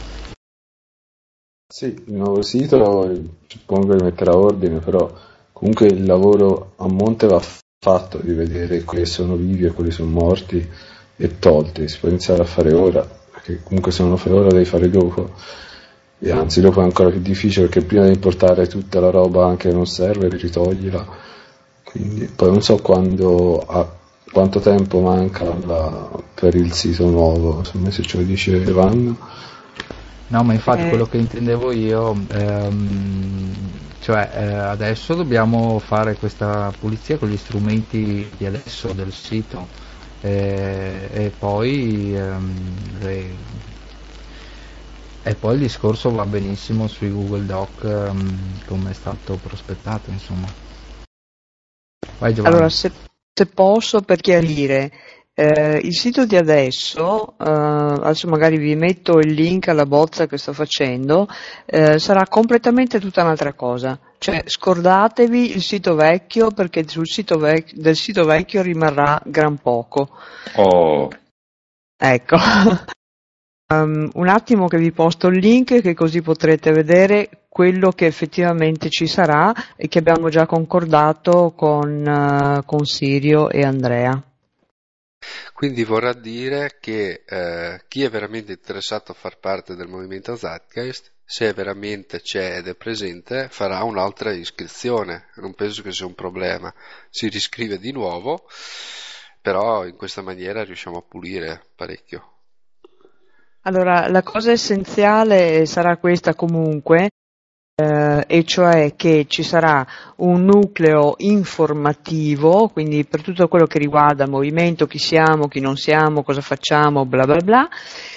Sì, il nuovo sito suppongo che metterà ordine, però comunque il lavoro a monte va fatto di vedere quali sono vivi e quali sono morti e tolti. Si può iniziare a fare ora, perché comunque se non lo fai ora devi fare dopo, e anzi dopo è ancora più difficile perché prima di importare tutta la roba anche non serve, ritoglila. Quindi poi non so quando, a quanto tempo manca la, per il sito nuovo, insomma, se ce lo dice Vanno. No, ma infatti Eh. quello che intendevo io, ehm, cioè eh, adesso dobbiamo fare questa pulizia con gli strumenti di adesso del sito eh, e poi ehm, le, e poi il discorso va benissimo sui Google Doc ehm, come è stato prospettato, insomma. Vai, Giovanni. Allora, se, se posso, per chiarire, eh, il sito di adesso, eh, adesso magari vi metto il link alla bozza che sto facendo, eh, sarà completamente tutta un'altra cosa. Cioè, scordatevi il sito vecchio, perché sul sito vec- del sito vecchio rimarrà gran poco. Oh, Ecco. Um, un attimo che vi posto il link, che così potrete vedere quello che effettivamente ci sarà e che abbiamo già concordato con, uh, con Sirio e Andrea. Quindi vorrà dire che eh, chi è veramente interessato a far parte del movimento Zeitgeist, se veramente c'è ed è presente, farà un'altra iscrizione. Non penso che sia un problema. Si riscrive di nuovo, però in questa maniera riusciamo a pulire parecchio. Allora, la cosa essenziale sarà questa comunque, eh, e cioè che ci sarà un nucleo informativo, quindi per tutto quello che riguarda il movimento, chi siamo, chi non siamo, cosa facciamo, bla bla bla,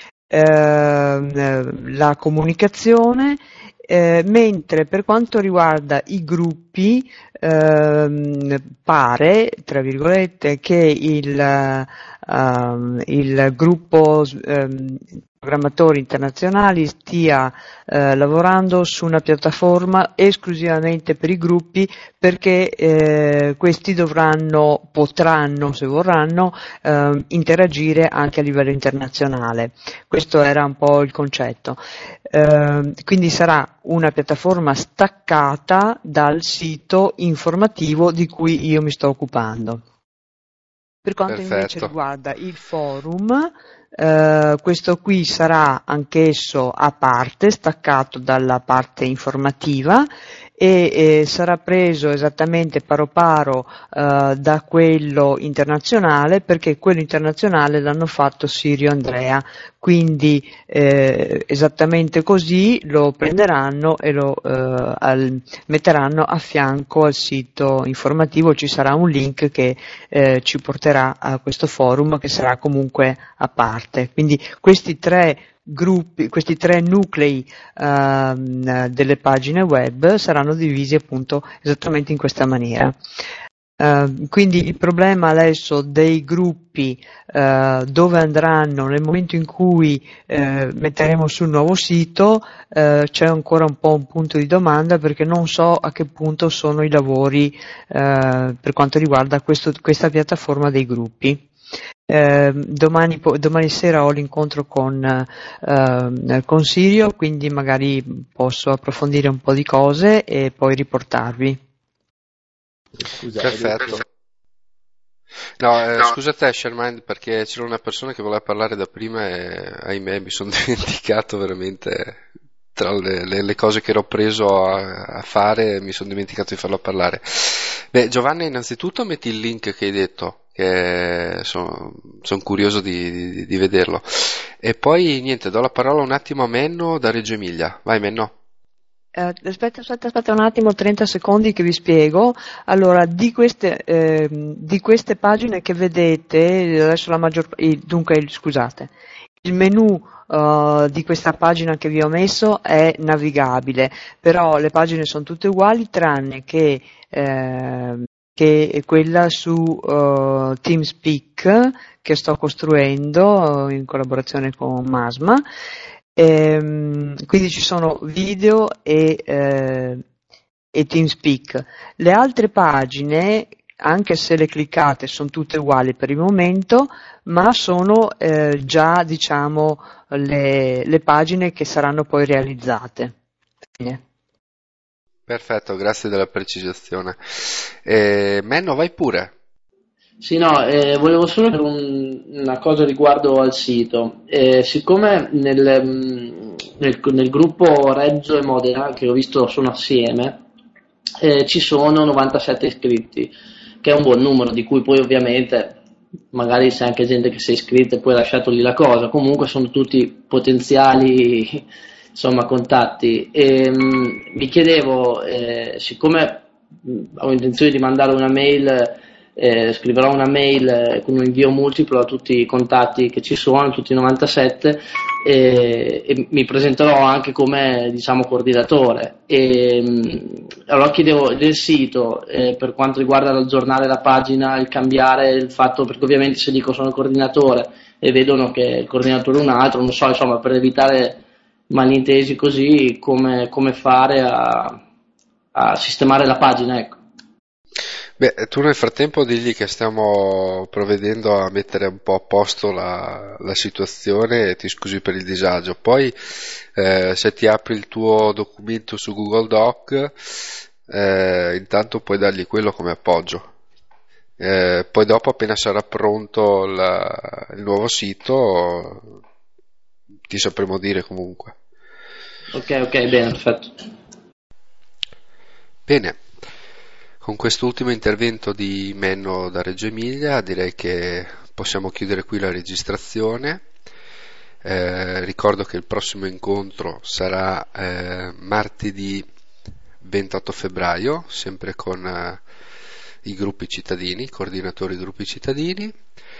eh, la comunicazione, eh, mentre per quanto riguarda i gruppi eh, pare, tra virgolette, che il, uh, il gruppo um, programmatori internazionali stia eh, lavorando su una piattaforma esclusivamente per i gruppi, perché eh, questi dovranno, potranno se vorranno eh, interagire anche a livello internazionale. Questo era un po' il concetto. Eh, quindi sarà una piattaforma staccata dal sito informativo di cui io mi sto occupando. Per quanto Perfetto. invece riguarda il forum, eh, questo qui sarà anch'esso a parte, staccato dalla parte informativa, e eh, sarà preso esattamente paro paro eh, da quello internazionale, perché quello internazionale l'hanno fatto Sirio Andrea, quindi eh, esattamente così lo prenderanno e lo eh, al, metteranno a fianco al sito informativo. Ci sarà un link che eh, ci porterà a questo forum, che sarà comunque a parte. Quindi questi tre gruppi, questi tre nuclei uh, delle pagine web saranno divisi appunto esattamente in questa maniera. Uh, quindi il problema adesso dei gruppi uh, dove andranno nel momento in cui uh, metteremo sul nuovo sito, uh, c'è ancora un po' un punto di domanda, perché non so a che punto sono i lavori uh, per quanto riguarda questo, questa piattaforma dei gruppi. Eh, domani, domani sera ho l'incontro con, eh, con Sirio, quindi magari posso approfondire un po' di cose e poi riportarvi. Scusa, perfetto. No, eh, no. Scusa te Sherman, perché c'era una persona che voleva parlare da prima e ahimè mi sono dimenticato veramente. Tra le, le, le cose che ero preso a, a fare mi sono dimenticato di farlo parlare. Beh, Giovanni, innanzitutto metti il link che hai detto, che sono son curioso di, di, di vederlo. E poi niente, do la parola un attimo a Menno da Reggio Emilia. Vai Menno. Eh, aspetta, aspetta, aspetta un attimo, trenta secondi che vi spiego. Allora, di queste, eh, di queste pagine che vedete, adesso la maggior, dunque, scusate, il menu Uh, di questa pagina che vi ho messo è navigabile, però le pagine sono tutte uguali tranne che, eh, che è quella su uh, TeamSpeak che sto costruendo in collaborazione con Masma. Ehm, quindi ci sono video e, eh, e TeamSpeak. Le altre pagine, anche se le cliccate, sono tutte uguali per il momento, ma sono eh, già, diciamo, le, le pagine che saranno poi realizzate. Fine. Perfetto, grazie della precisazione. Eh, Menno, vai pure. Sì, no, eh, volevo solo dire un, una cosa riguardo al sito. Eh, siccome nel, nel, nel gruppo Reggio e Modena, che ho visto sono assieme, eh, ci sono novantasette iscritti, che è un buon numero, di cui poi ovviamente magari c'è anche gente che si è iscritta e poi ha lasciato lì la cosa. Comunque sono tutti potenziali, insomma, contatti. E mh, mi chiedevo, eh, siccome mh, ho intenzione di mandare una mail, eh, scriverò una mail eh, con un invio multiplo a tutti i contatti che ci sono, tutti i novantasette, e, e mi presenterò anche come, diciamo, coordinatore. E, mh, allora chiedevo del sito, eh, per quanto riguarda l'aggiornare la pagina, il cambiare il fatto, perché ovviamente se dico sono coordinatore e vedono che il coordinatore è un altro, non so, insomma, per evitare malintesi così, come, come fare a, a sistemare la pagina, ecco. Beh, tu nel frattempo digli che stiamo provvedendo a mettere un po' a posto la, la situazione e ti scusi per il disagio. Poi eh, se ti apri il tuo documento su Google Doc, eh, intanto puoi dargli quello come appoggio. Eh, poi dopo, appena sarà pronto la, il nuovo sito, ti sapremo dire comunque. Ok, ok, bene, perfetto. Bene. Con quest'ultimo intervento di Menno da Reggio Emilia direi che possiamo chiudere qui la registrazione. Eh, ricordo che il prossimo incontro sarà eh, martedì ventotto febbraio, sempre con eh, i gruppi cittadini, coordinatori gruppi cittadini.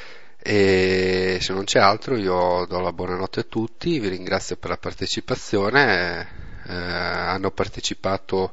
E se non c'è altro io do la buonanotte a tutti, vi ringrazio per la partecipazione. Eh, hanno partecipato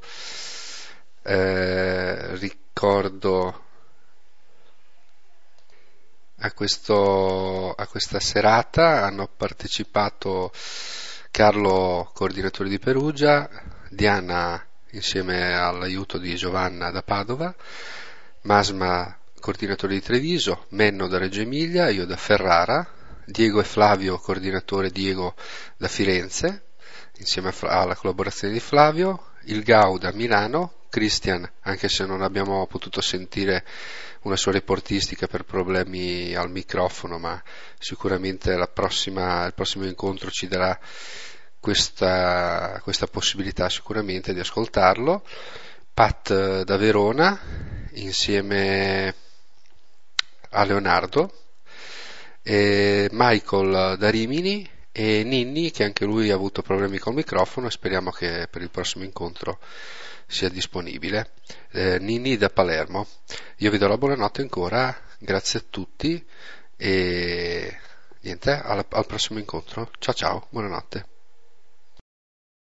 Eh, ricordo a, questo, a questa serata hanno partecipato Carlo, coordinatore di Perugia, Diana insieme all'aiuto di Giovanna da Padova, Masma, coordinatore di Treviso, Menno da Reggio Emilia, io da Ferrara, Diego e Flavio, coordinatore Diego da Firenze, insieme alla collaborazione di Flavio, il Gau da Milano, Christian, anche se non abbiamo potuto sentire una sua reportistica per problemi al microfono, ma sicuramente la prossima, il prossimo incontro ci darà questa, questa possibilità sicuramente di ascoltarlo. Pat da Verona insieme a Leonardo, e Michael da Rimini e Ninni, che anche lui ha avuto problemi col microfono, e speriamo che per il prossimo incontro sia disponibile. eh, Ninni da Palermo. Io vi do la buonanotte ancora, grazie a tutti e niente, al, al prossimo incontro. Ciao ciao, buonanotte.